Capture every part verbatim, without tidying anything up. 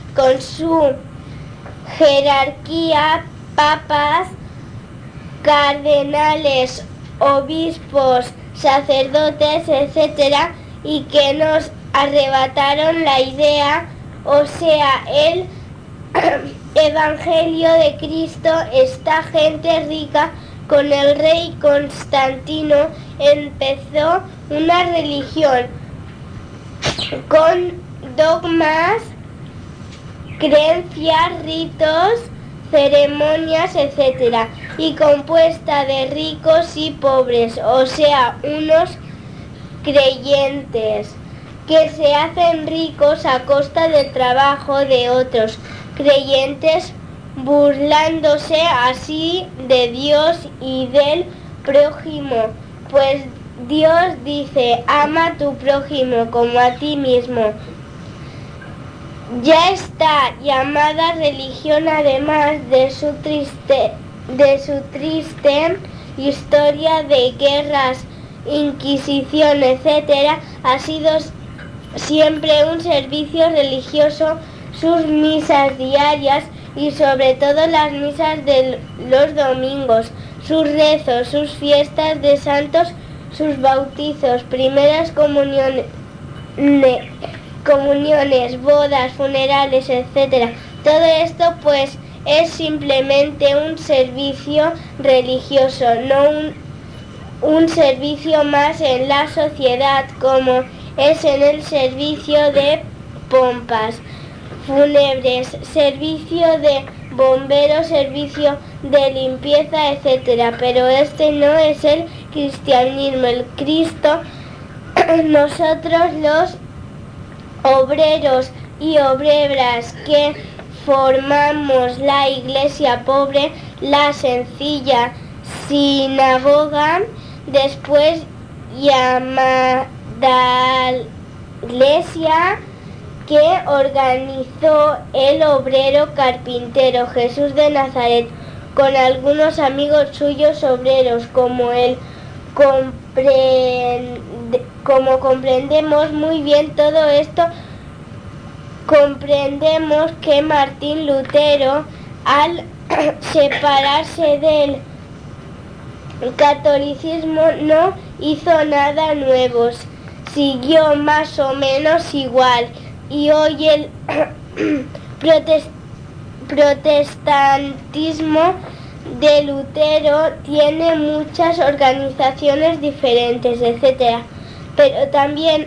con su jerarquía, papas, cardenales, obispos, sacerdotes, etcétera, y que nos arrebataron la idea, o sea, el Evangelio de Cristo. Esta gente rica con el rey Constantino empezó una religión con dogmas, creencias, ritos, ceremonias, etcétera, y compuesta de ricos y pobres, o sea, unos creyentes que se hacen ricos a costa del trabajo de otros creyentes, burlándose así de Dios y del prójimo, pues Dios dice: ama a tu prójimo como a ti mismo. Ya esta llamada religión, además de su triste, de su triste historia de guerras, inquisición, etcétera, ha sido siempre un servicio religioso. Sus misas diarias y sobre todo las misas de los domingos, sus rezos, sus fiestas de santos, sus bautizos, primeras comuniones, comuniones, bodas, funerales, etcétera. Todo esto pues es simplemente un servicio religioso, no un, un servicio más en la sociedad, como es en el servicio de pompas fúnebres, servicio de bomberos, servicio de limpieza, etcétera. Pero este no es el cristianismo. El Cristo, nosotros los obreros y obreras que formamos la iglesia pobre, la sencilla sinagoga, después llamada iglesia, que organizó el obrero carpintero Jesús de Nazaret con algunos amigos suyos obreros, como él. Comprende, como comprendemos muy bien todo esto, comprendemos que Martín Lutero, al separarse del catolicismo, no hizo nada nuevo, siguió más o menos igual. Y hoy el protest, protestantismo de Lutero tiene muchas organizaciones diferentes, etcétera. Pero también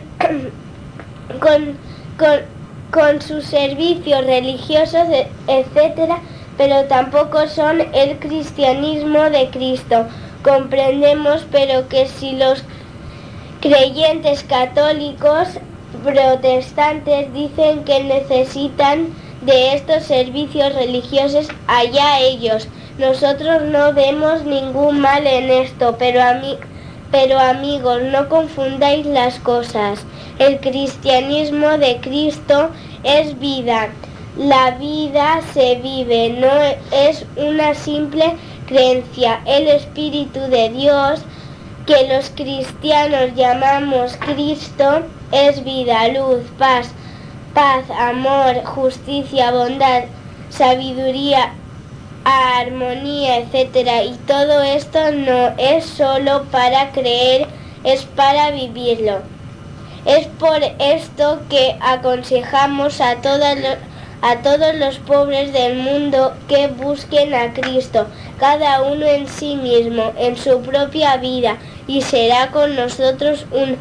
con, con, con sus servicios religiosos, etcétera. Pero tampoco son el cristianismo de Cristo. Comprendemos, pero que si los creyentes católicos protestantes dicen que necesitan de estos servicios religiosos, allá ellos. Nosotros no vemos ningún mal en esto, pero, ami pero amigos, no confundáis las cosas. El cristianismo de Cristo es vida. La vida se vive, no es una simple creencia. El Espíritu de Dios, que los cristianos llamamos Cristo, es vida, luz, paz, paz, amor, justicia, bondad, sabiduría, armonía, etcétera. Y todo esto no es solo para creer, es para vivirlo. Es por esto que aconsejamos a, todas lo, a todos los pobres del mundo que busquen a Cristo, cada uno en sí mismo, en su propia vida, y será con nosotros un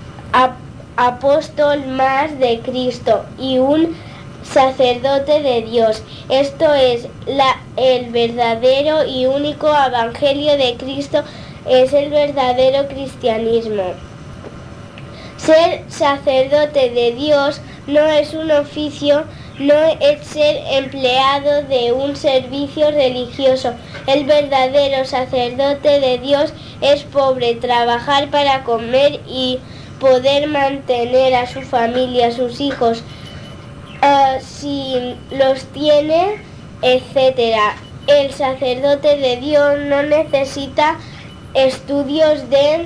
apóstol más de Cristo y un sacerdote de Dios. Esto es la, el verdadero y único evangelio de Cristo, es el verdadero cristianismo. Ser sacerdote de Dios no es un oficio, no es ser empleado de un servicio religioso. El verdadero sacerdote de Dios es pobre, trabajar para comer y poder mantener a su familia, a sus hijos, uh, si los tiene, etcétera. El sacerdote de Dios no necesita estudios de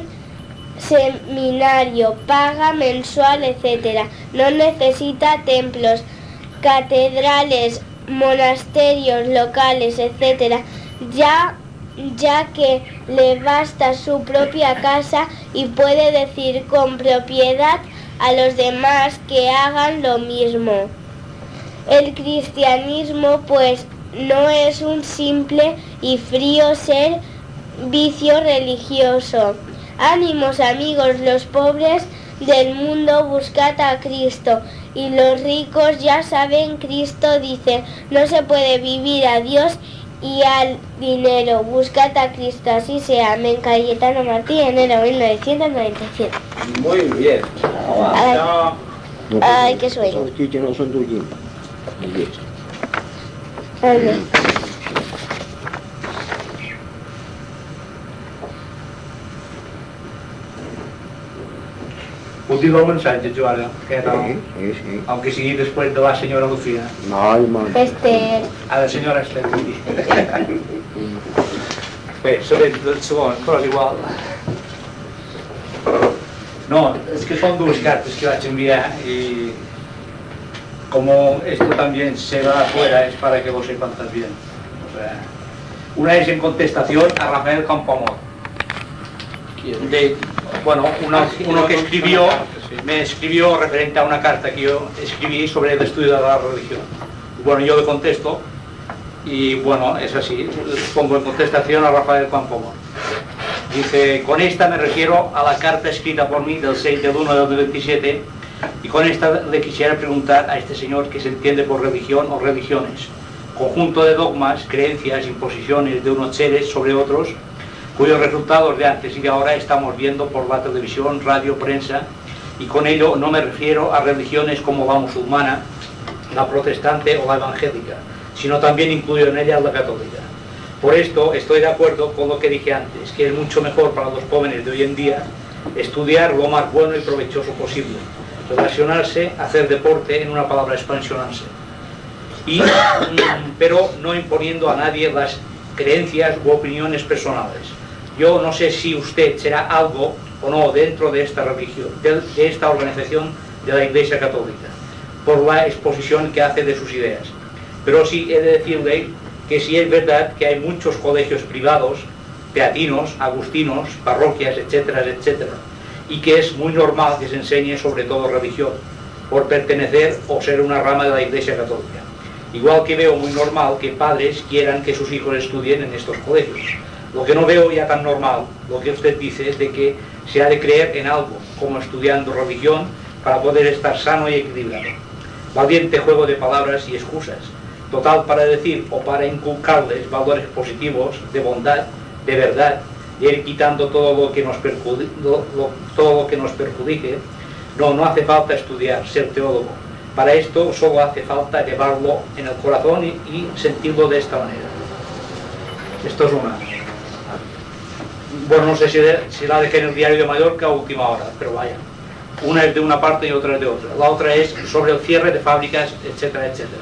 seminario, paga mensual, etcétera. No necesita templos, catedrales, monasterios locales, etcétera, ya, ya que le basta su propia casa y puede decir con propiedad a los demás que hagan lo mismo. El cristianismo, pues, no es un simple y frío ser vicio religioso. Ánimos, amigos, los pobres del mundo, buscad a Cristo, y los ricos ya saben, Cristo dice, no se puede vivir a Dios y al dinero, buscad a Cristo, así sea. Amén. Cayetano Martí, enero mil novecientos noventa y siete. Muy bien. Ay, No, ay, qué sueño. Los chiches no son tuyos. Ay, Último mensaje, Joana, que era, Sí, sí, sí. aunque sigui después de la señora Lucía, No, hermano. Este, a la senyora Esther. Bé, seré del segon, però és igual. No, es que son dos cartas que vaig enviar y como esto también se va afuera es para que lo sepan también. O sea, una es en contestación a Rafael Campamor. De, bueno, una- uno que escribió, me escribió referente a una carta que yo escribí sobre el estudio de la religión. Bueno, yo le contesto y bueno, es así, pongo en contestación a Rafael Campamor. Dice, con esta me refiero a la carta escrita por mí del seis del uno del veintisiete y con esta le quisiera preguntar a este señor qué se entiende por religión o religiones. Conjunto de dogmas, creencias, imposiciones de unos seres sobre otros, cuyos resultados de antes y de ahora estamos viendo por la televisión, radio, prensa, y con ello no me refiero a religiones como la musulmana, la protestante o la evangélica, sino también incluyo en ella la católica. Por esto estoy de acuerdo con lo que dije antes, que es mucho mejor para los jóvenes de hoy en día estudiar lo más bueno y provechoso posible, relacionarse, hacer deporte, en una palabra, expansionarse. Y, pero no imponiendo a nadie las creencias u opiniones personales. Yo no sé si usted será algo o no dentro de esta religión, de, de esta organización de la Iglesia Católica, por la exposición que hace de sus ideas. Pero sí he de decirle que sí es verdad que hay muchos colegios privados, teatinos, agustinos, parroquias, etcétera, etcétera, y que es muy normal que se enseñe sobre todo religión, por pertenecer o ser una rama de la Iglesia Católica. Igual que veo muy normal que padres quieran que sus hijos estudien en estos colegios. Lo que no veo ya tan normal, lo que usted dice, es de que se ha de creer en algo, como estudiando religión, para poder estar sano y equilibrado. Valiente juego de palabras y excusas, total para decir o para inculcarles valores positivos, de bondad, de verdad, y ir quitando todo lo que nos perjudique, lo, lo, todo lo que nos perjudique. No, no hace falta estudiar, ser teólogo. Para esto solo hace falta llevarlo en el corazón y, y sentirlo de esta manera. Esto es una. Bueno, no sé si, de, si la dejé en el Diario de Mallorca a última hora, pero vaya. Una es de una parte y otra es de otra. La otra es sobre el cierre de fábricas, etcétera, etcétera.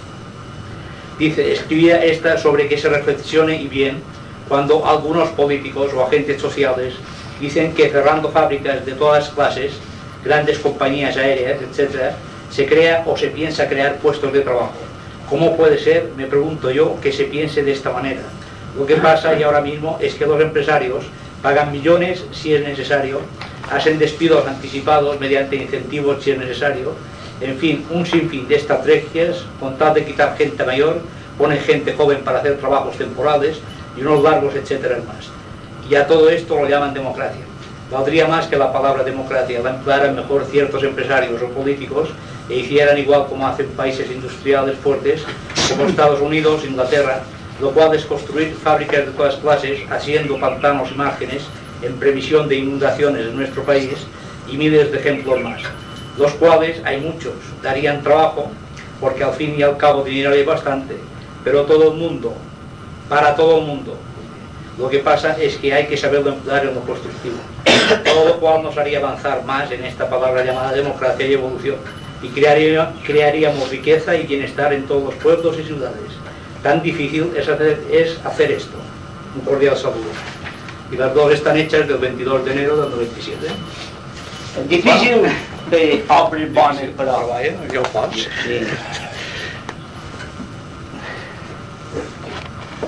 Dice, escribía esta sobre que se reflexione y bien cuando algunos políticos o agentes sociales dicen que cerrando fábricas de todas clases, grandes compañías aéreas, etcétera, se crea o se piensa crear puestos de trabajo. ¿Cómo puede ser, me pregunto yo, que se piense de esta manera? Lo que pasa y ahora mismo es que los empresarios pagan millones si es necesario, hacen despidos anticipados mediante incentivos si es necesario, en fin, un sinfín de estrategias con tal de quitar gente mayor, ponen gente joven para hacer trabajos temporales y unos largos, etcétera más. Y a todo esto lo llaman democracia. Valdría más que la palabra democracia la emplearan mejor ciertos empresarios o políticos e hicieran igual como hacen países industriales fuertes como Estados Unidos, Inglaterra, lo cual es construir fábricas de todas clases, haciendo pantanos y márgenes en previsión de inundaciones en nuestro país y miles de ejemplos más, los cuales hay muchos, darían trabajo porque al fin y al cabo dinero hay bastante, pero todo el mundo, para todo el mundo. Lo que pasa es que hay que saberlo emplear en lo constructivo, todo lo cual nos haría avanzar más en esta palabra llamada democracia y evolución, y crearía, crearíamos riqueza y bienestar en todos los pueblos y ciudades. Tan difícil es hacer, es hacer esto. Un cordial saludo. Y las dos están hechas del veintidós de enero del noventa y siete. Difícil de obrir bones, però... Però vaja, ja ho pots. Sí.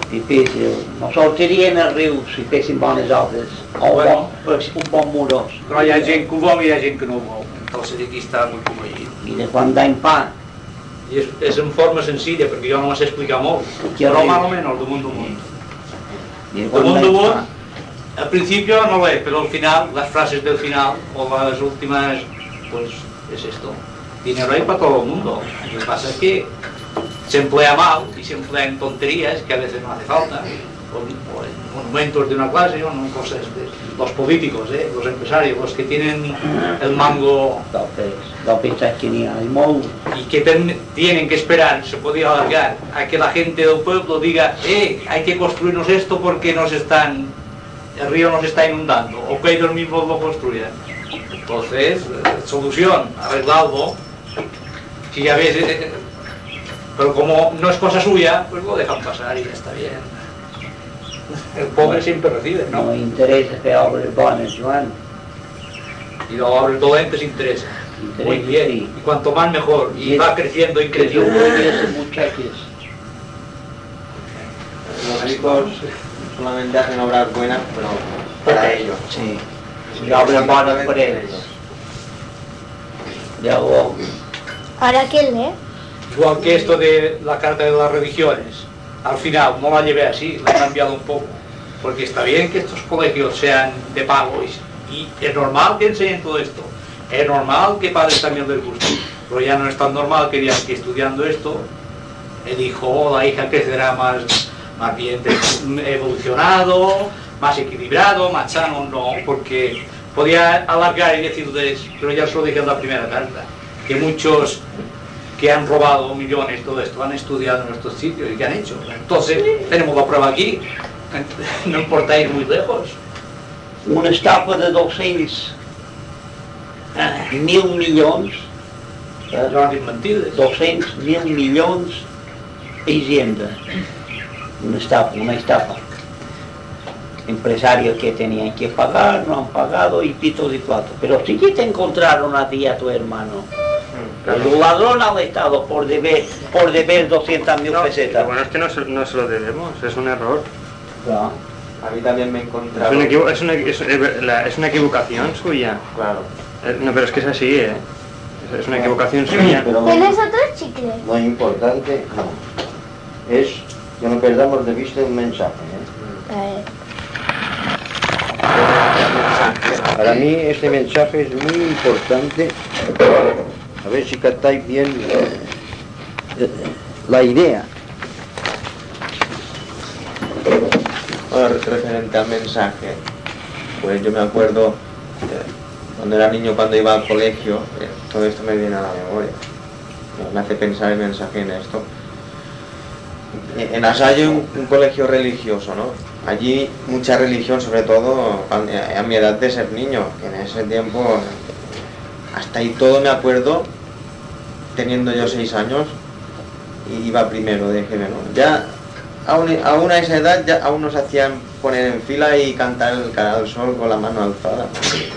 difícil. No sortiria en el riu si fessin bones obres, o Bueno. bon, un bon muro. Però hi ha gent que ho vol i hi ha gent que no ho vol. Entonces aquí està molt conveït. I de quan d'any fa, I és, és en forma senzilla, perquè jo no la sé explicar molt. Qui Però arriba? más o menos, damunt damunt. i de quan Damunt d'any damunt, fa, al principio no lo es, pero al final, las frases del final, o las últimas, pues es esto. Dinero hay para todo el mundo. Lo que pasa es que se emplea mal y se emplea en tonterías que a veces no hace falta, o, o en monumentos de una clase, o en cosas de los políticos, ¿eh? Los empresarios, los que tienen el mango entonces, no pensás que n'hi ha molt. y que ten- tienen que esperar, se podía alargar, a que la gente del pueblo diga, eh, hay que construirnos esto porque nos están, el río nos está inundando, o que ellos mismos lo construyan. Entonces, eh, solución, arreglarlo, si ya ves, eh, pero como no es cosa suya, pues lo dejan pasar y ya está bien. El pobre siempre recibe, No ¿no? interessa fer obres bones, Joan. Y los obres dolentes interesan. Muy Interessa, bien, sí. y cuanto más mejor, y Sí. va creciendo y Que Déu creciendo. vulgui a les muchachas. Los ricos solamente hacen obras buenas, pero para ellos. Sí. I obres bones per ells. Llavors, ¿Ahora quién lee? Igual que esto de la carta de las religiones, al final no la llevé así, la he cambiado un poco, porque está bien que estos colegios sean de pago y, y es normal que enseñen todo esto, es normal que padres también les guste, pero ya no es tan normal que digan que estudiando esto el hijo o la hija crecerá más, más bien evolucionado, más equilibrado, más sano, no, porque podía alargar y decirles, pero ya se lo dije en la primera carta, que muchos que han robado millones, todo esto, han estudiado en nuestros sitios y que han hecho. Entonces, tenemos la prueba aquí, no importa ir muy lejos. una estafa de dos-cents mil milions, eh, No han dit mentides. dos-cents mil milions a Hisenda. Una estafa, una estafa. Empresarios que tenían que pagar, no han pagado y pitos y platos. Pero sí que te encontraron a ti y a tu hermano. El ladrón al Estado por deber, por deber doscientas mil No, pesetas. lo bueno es que no se, no se lo debemos, es un error. Claro. A mí también me he Es encontrado. una, equivo- es una, es, es la- es una equivocación suya. Claro. Eh, No, pero es que es así, ¿eh? Es, es una equivocación suya. Pero ¿Tienes otro chicle? lo importante no, es que no perdamos de vista un mensaje. ¿eh? A ver. Para mí este mensaje es muy importante, a ver si captáis bien eh, la idea. Bueno, referente al mensaje, pues yo me acuerdo eh, cuando era niño, cuando iba al colegio, eh, todo esto me viene a la memoria. Me hace pensar el mensaje en esto. En Asalle hay un, un colegio religioso, ¿no? Allí mucha religión, sobre todo cuando- a mi edad de ser niño, que en ese tiempo, hasta ahí todo me acuerdo, teniendo yo seis años, y iba primero de G B, ¿no? Ya, aún, aún a esa edad, ya aún nos hacían poner en fila y cantar el cara al sol con la mano alzada.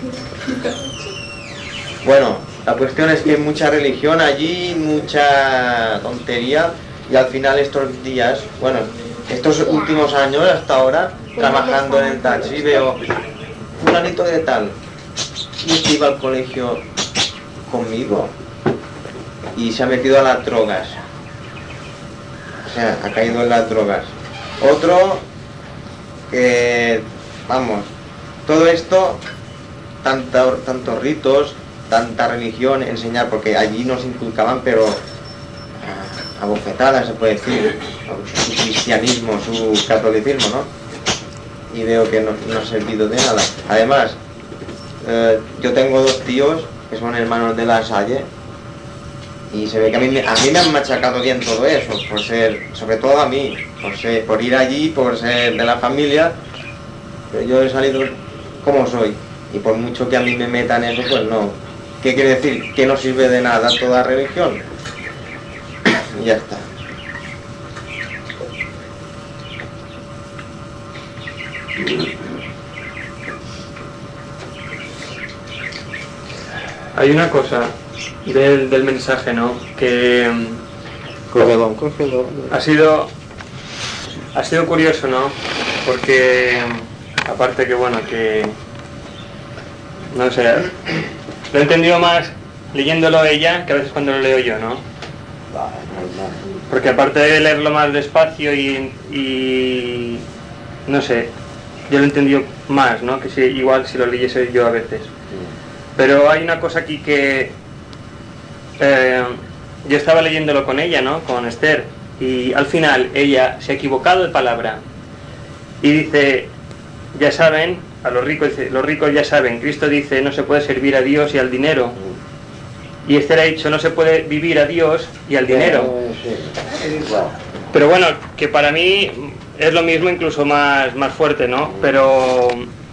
Bueno, la cuestión es que hay mucha religión allí, mucha tontería, y al final estos días, bueno, estos últimos años hasta ahora, trabajando en el taxi, veo fulanito de tal, y que iba al colegio conmigo, y se ha metido a las drogas, o sea, ha caído en las drogas. Otro, que, vamos, todo esto, tanta, tantos ritos, tanta religión, enseñar, porque allí nos inculcaban, pero a, a bofetadas se puede decir, su cristianismo, su catolicismo, ¿no? Y veo que no, no ha servido de nada. Además, eh, yo tengo dos tíos que son hermanos de La Salle, y se ve que a mí, me- a mí me han machacado bien todo eso, por ser, sobre todo a mí, por, ser, por ir allí, por ser de la familia, pero yo he salido como soy, y por mucho que a mí me metan eso, pues no. ¿Qué quiere decir? Que no sirve de nada toda religión. Y ya está. Hay una cosa del, del mensaje, ¿no? Que mm, Cógelo, cógelo. ha sido ha sido curioso, ¿no? Porque, aparte que, bueno, que... No sé, lo he entendido más leyéndolo ella que a veces cuando lo leo yo, ¿no? Porque aparte de leerlo más despacio y... y no sé, yo lo he entendido más, ¿no? Que si, igual si lo leyese yo a veces. Pero hay una cosa aquí que... Eh, yo estaba leyéndolo con ella, ¿no? Con Esther. Y al final ella se ha equivocado de palabra. Y dice, ya saben, a los ricos, dice, los ricos ya saben, Cristo dice, no se puede servir a Dios y al dinero. Y Esther ha dicho, no se puede vivir a Dios y al dinero. Pero bueno, que para mí es lo mismo, incluso más, más fuerte, ¿no? Pero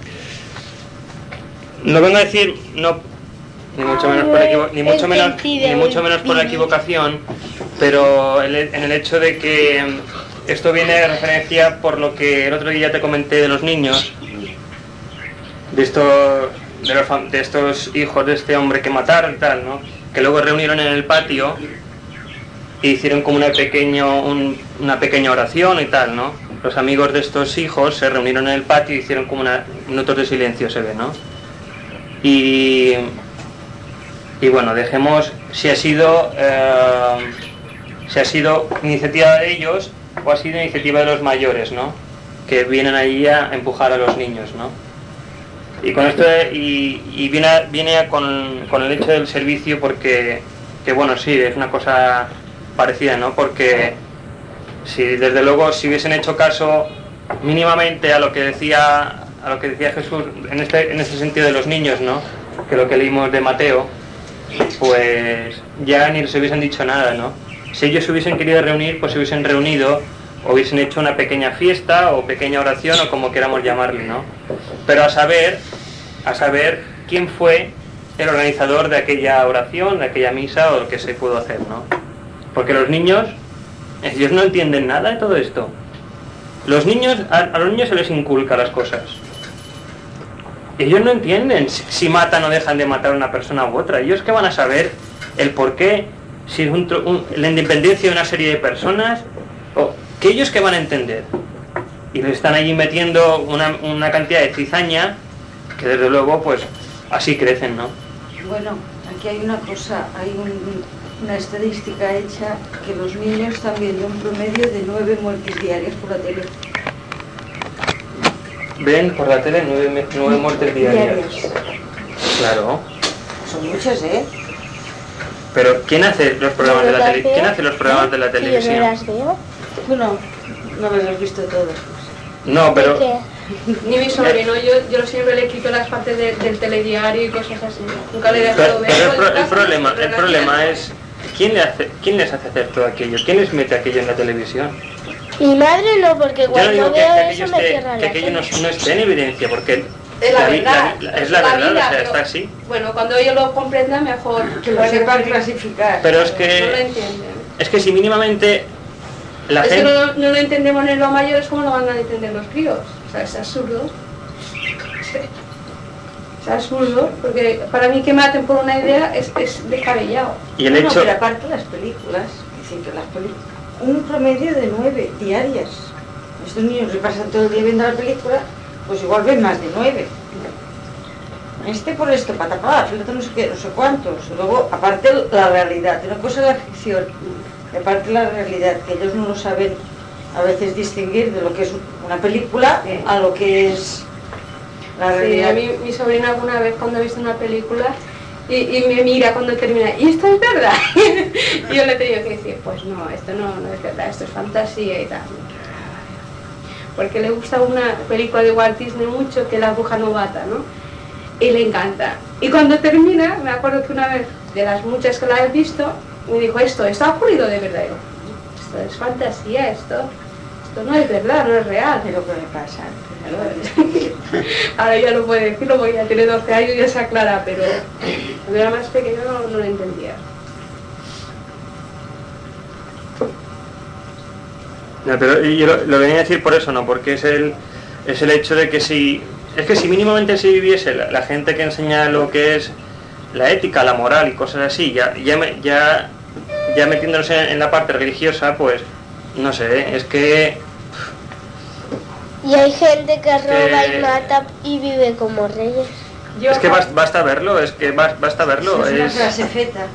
no vengo a decir, no, ni mucho menos por, equivo ni mucho menos, ni mucho menos por la equivocación, pero el, en el hecho de que esto viene de referencia por lo que el otro día te comenté de los niños, de estos, de, los, de estos hijos de este hombre que mataron y tal, ¿no? Que luego reunieron en el patio e hicieron como una, pequeño, un, una pequeña oración y tal, ¿no? Los amigos de estos hijos se reunieron en el patio y hicieron como una, minutos de silencio, se ve, ¿no? Y, y bueno, dejemos si ha sido eh, si ha sido iniciativa de ellos o ha sido iniciativa de los mayores, ¿no? Que vienen allí a empujar a los niños, ¿no? Y con esto y, y viene, viene con, con el hecho del servicio porque, que bueno, sí, es una cosa parecida, ¿no? Porque si desde luego si hubiesen hecho caso mínimamente a lo que decía a lo que decía Jesús en este en este sentido de los niños, ¿no? Que lo que leímos de Mateo, pues ya ni se hubiesen dicho nada, ¿no? Si ellos se hubiesen querido reunir, pues se hubiesen reunido, o hubiesen hecho una pequeña fiesta o pequeña oración o como queramos llamarle, ¿no? Pero a saber, a saber quién fue el organizador de aquella oración, de aquella misa o lo que se pudo hacer, ¿no? Porque los niños, ellos no entienden nada de todo esto. Los niños, a, a los niños se les inculca las cosas. Ellos no entienden si, si matan o dejan de matar a una persona u otra. Ellos que van a saber el por qué, si es un, un, la independencia de una serie de personas, o que ellos que van a entender. Y les están allí metiendo una, una cantidad de cizaña que desde luego pues así crecen, ¿no? Bueno, aquí hay una cosa, hay un, una estadística hecha que los niños están viendo un promedio de nueve muertes diarias por la tele. Ven por la tele nueve, nueve muertes diarias. diarias. Claro. Son muchas, ¿eh? Pero ¿quién hace los programas de la tele? ¿Quién hace los programas de la televisión? Yo no las veo. Tú no, no las has visto todas. No, pero... Ni mi sobrino, yo, yo siempre le quito las partes de, del telediario y cosas así. Nunca le he dejado ver. Pero el, pro, el problema, el problema es ¿quién, le hace, ¿quién les hace hacer todo aquello? ¿Quién les mete aquello en la televisión? Mi madre no, porque cuando Yo no digo veo que, que eso aquello, me esté, cierra que la aquello no, tele. no esté en evidencia, porque es la, la, verdad, la, la, es la, la verdad, vida, o sea, está así. Bueno, cuando ellos lo comprendan mejor. Que lo sepan clasificar. Pero es que... No lo entienden. Es que si mínimamente la es gente... que no, no lo entendemos ni los mayores, ¿cómo lo van a entender los críos? O sea, es absurdo. Es absurdo, porque para mí que maten por una idea es, es descabellado. Y el no, hecho... no, pero aparte las películas, dicen que las películas, un promedio de nueve diarias. Estos niños se pasan todo el día viendo la película, pues igual ven más de nueve. Este por esto, patapá, el otro no sé qué, no sé cuántos. Luego, aparte la realidad, una cosa es la ficción, y aparte la realidad, que ellos no lo saben a veces distinguir de lo que es una película a lo que es la realidad. Sí, a mí mi sobrina alguna vez cuando ha visto una película y, y me mira cuando termina, ¿y esto es verdad? Y yo le he tenido que decir, pues no, esto no, no es verdad, esto es fantasía y tal. Porque le gusta una película de Walt Disney mucho, que es La Bruja Novata, ¿no? Y le encanta. Y cuando termina, me acuerdo que una vez, de las muchas que la he visto, me dijo, esto, esto ha ocurrido de verdad. Y yo, esto es fantasía, esto, esto no es verdad, no es real. Es lo que me pasa. Ahora ya lo puede decirlo porque ya tiene doce años y ya se aclara, pero cuando era más pequeño no, no lo entendía. No, pero yo lo, lo venía a decir por eso, ¿no? Porque es el, es el hecho de que si... Es que si mínimamente se viviese la, la gente que enseña lo que es la ética, la moral y cosas así, ya, ya, ya, ya metiéndonos en, en la parte religiosa, pues, no sé, es que Y hay gente que roba Eh, y mata y vive como reyes. Yo, Es que bas- basta verlo, es que bas- basta verlo. Es una Es, frase feta.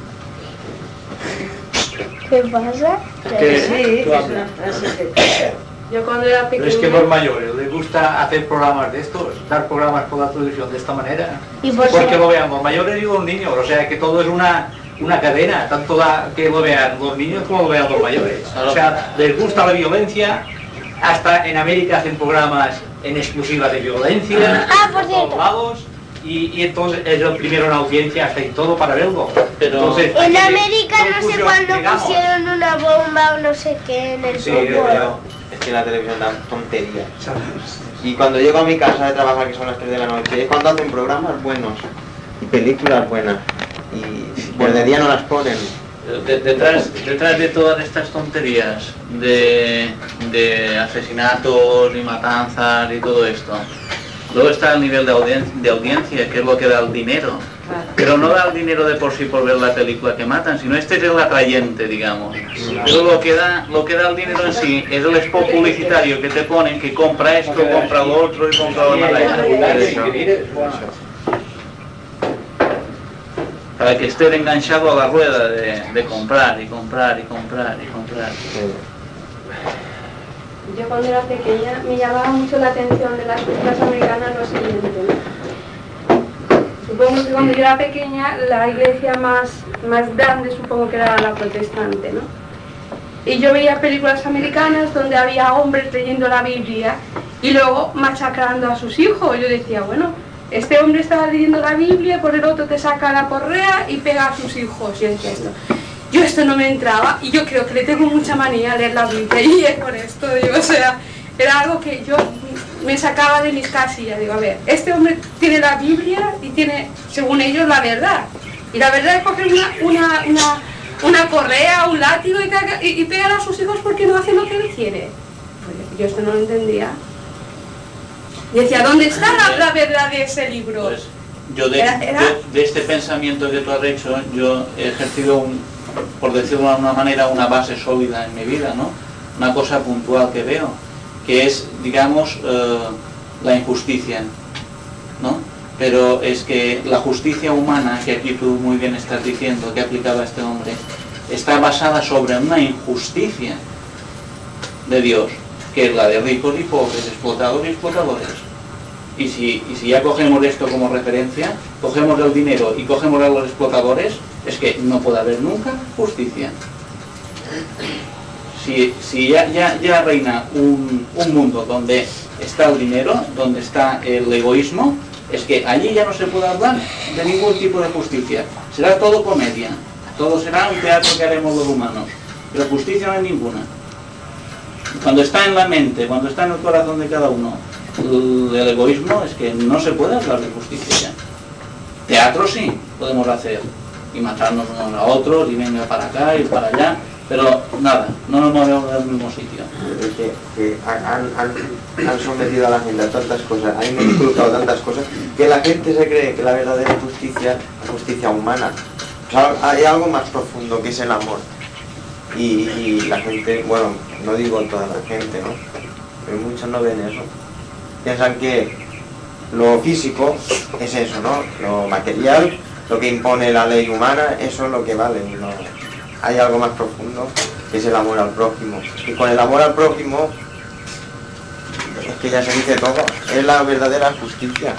¿Qué pasa? que- Sí, que es una frase feta. yo cuando era Pero pequeña... es que los mayores les gusta hacer programas de estos, dar programas por la televisión de esta manera. Y por Porque eso- lo vean los mayores y los niños, o sea que todo es una, una cadena, tanto da, que lo vean los niños como lo vean los mayores. O sea, les gusta la violencia, hasta en América hacen programas en exclusiva de violencia, Ah, por todos cierto. lados, y, y entonces es el primero en audiencia hasta y todo para verlo. Pero- Entonces, En ¿a qué América no sé conclusión cuándo llegamos? pusieron una bomba o no sé qué en el Sí, fútbol. pero es que la televisión da tonterías. Y cuando llego a mi casa de trabajar, que son las tres de la noche, es cuando hacen programas buenos y películas buenas. Y pues de día no las ponen. De- detrás, detrás de todas estas tonterías de, de asesinatos y matanzas y todo esto, luego está el nivel de, audien- de audiencia, que es lo que da el dinero. Pero no da el dinero de por sí por ver la película que matan, sino este es el atrayente, digamos. Pero lo que da, lo que da el dinero en sí es el spot publicitario que te ponen, que compra esto, compra lo otro y compra lo demás. Para que esté enganchado a la rueda de, de comprar y comprar y comprar y comprar. Yo cuando era pequeña me llamaba mucho la atención de las películas americanas lo siguiente, ¿no? Supongo que cuando yo era pequeña la iglesia más, más grande supongo que era la protestante, ¿no? Y yo veía películas americanas donde había hombres leyendo la Biblia y luego machacando a sus hijos. Yo decía, bueno, este hombre estaba leyendo la Biblia, por el otro te saca la correa y pega a sus hijos. Yo decía esto. Yo esto no me entraba y yo creo que le tengo mucha manía a leer la Biblia y es por esto, digo, o sea, era algo que yo me sacaba de mis casillas. Digo, a ver, este hombre tiene la Biblia y tiene, según ellos, la verdad. Y la verdad es coger una, una, una, una correa, un látigo y, caga- y, y pegar a sus hijos porque no hacen lo que él quiere. Pues yo esto no lo entendía. Y decía, ¿dónde está la, la verdad de ese libro? Pues yo de, Era- era- de- de este pensamiento que tú has hecho, yo he ejercido, un, por decirlo de alguna manera, una base sólida en mi vida, ¿no? Una cosa puntual que veo, que es, digamos, eh, la injusticia, ¿no? Pero es que la justicia humana, que aquí tú muy bien estás diciendo, que aplicaba este hombre, está basada sobre una injusticia de Dios, que es la de ricos y pobres, explotados y explotadores. Y si, y si ya cogemos esto como referencia, cogemos el dinero y cogemos a los explotadores, es que no puede haber nunca justicia. Si, si ya, ya, ya reina un, un mundo donde está el dinero, donde está el egoísmo, es que allí ya no se puede hablar de ningún tipo de justicia. Será todo comedia, todo será un teatro que haremos los humanos, pero justicia no hay ninguna. Cuando está en la mente, cuando está en el corazón de cada uno, el, el egoísmo, es que no se puede hablar de justicia ya. Teatro sí, podemos hacer, y matarnos unos a otros, y venga para acá y para allá, pero nada, no nos movemos del mismo sitio. Es que, que han, han- han sometido a la gente a tantas cosas, han inculcado tantas cosas, que la gente se cree que la verdadera justicia es justicia humana. O sea, hay algo más profundo que es el amor. Y, y la gente, bueno, no digo toda la gente, ¿no? Pero muchos no ven eso. Piensan que lo físico es eso, ¿no? Lo material, lo que impone la ley humana, eso es lo que vale. ¿No? Hay algo más profundo, que es el amor al prójimo. Y con el amor al prójimo, es que ya se dice todo, es la verdadera justicia.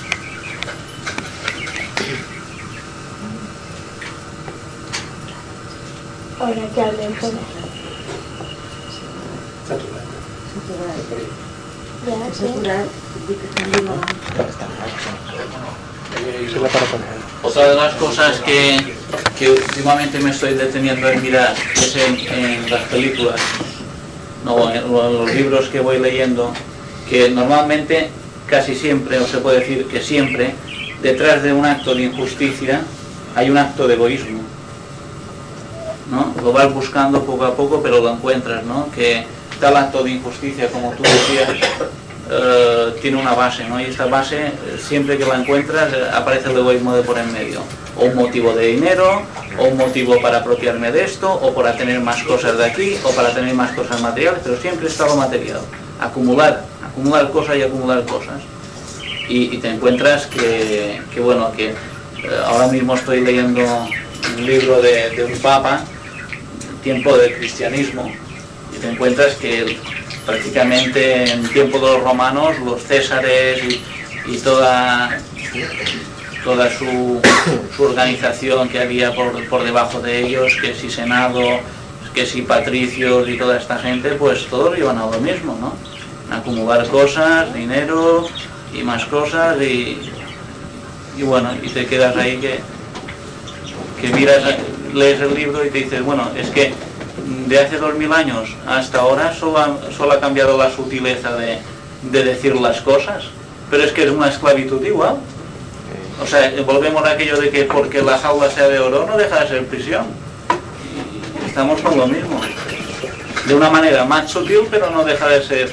Ahora que hablen por ahí. Ya, sí. Otra de las cosas que, que últimamente me estoy deteniendo en mirar es en, en las películas, no, en los libros que voy leyendo, que normalmente, casi siempre, o se puede decir que siempre, detrás de un acto de injusticia hay un acto de egoísmo, ¿no? Lo vas buscando poco a poco, pero lo encuentras, ¿no? Que tal acto de injusticia, como tú decías, eh, tiene una base, ¿no? Y esta base, siempre que la encuentras, eh, aparece el egoísmo de por en medio. O un motivo de dinero, o un motivo para apropiarme de esto, o para tener más cosas de aquí, o para tener más cosas materiales, pero siempre está lo material. acumular, acumular cosas y acumular cosas. Y, y te encuentras que, que bueno, que eh, ahora mismo estoy leyendo un libro de, de un papa, Tiempo del Cristianismo, y te encuentras que prácticamente en tiempo de los romanos, los césares y, y toda, toda su, su organización que había por, por debajo de ellos, que si senado, que si patricios y toda esta gente, pues todos iban a lo mismo, ¿no? A acumular cosas, dinero y más cosas, y, y bueno, y te quedas ahí que, que miras, lees el libro y te dices, bueno, es que de hace dos mil años hasta ahora solo ha, solo ha cambiado la sutileza de, de decir las cosas, pero es que es una esclavitud igual. O sea, volvemos a aquello de que porque la jaula sea de oro no deja de ser prisión. Y estamos con lo mismo, de una manera más sutil, pero no deja de ser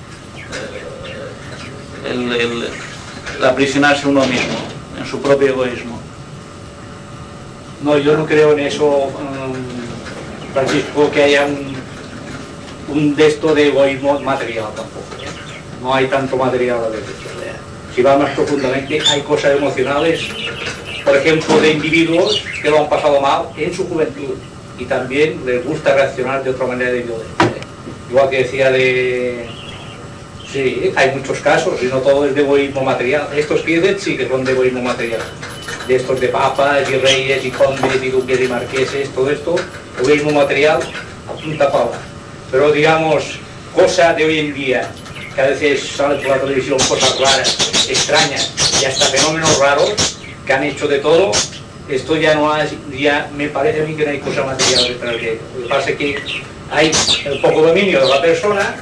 eh, el, el, el aprisionarse uno mismo en su propio egoísmo. No, yo no creo en eso, um, Francisco, que haya un, un de esto de egoísmo material tampoco. No hay tanto material a veces. Si va más profundamente, hay cosas emocionales, por ejemplo, de individuos que lo han pasado mal en su juventud y también les gusta reaccionar de otra manera de violencia. Igual que decía de... Sí, hay muchos casos y no todo es de egoísmo material. Estos que dicen sí que son de egoísmo material. De estos de papas y reyes y condes y duques y marqueses, todo esto, egoísmo material a punta pala. Pero digamos, cosa de hoy en día, que a veces salen por la televisión cosas raras, extrañas y hasta fenómenos raros que han hecho de todo, esto ya no hay, ya me parece a mí que no hay cosa material detrás de ello. Lo que pasa es que hay el poco dominio de la persona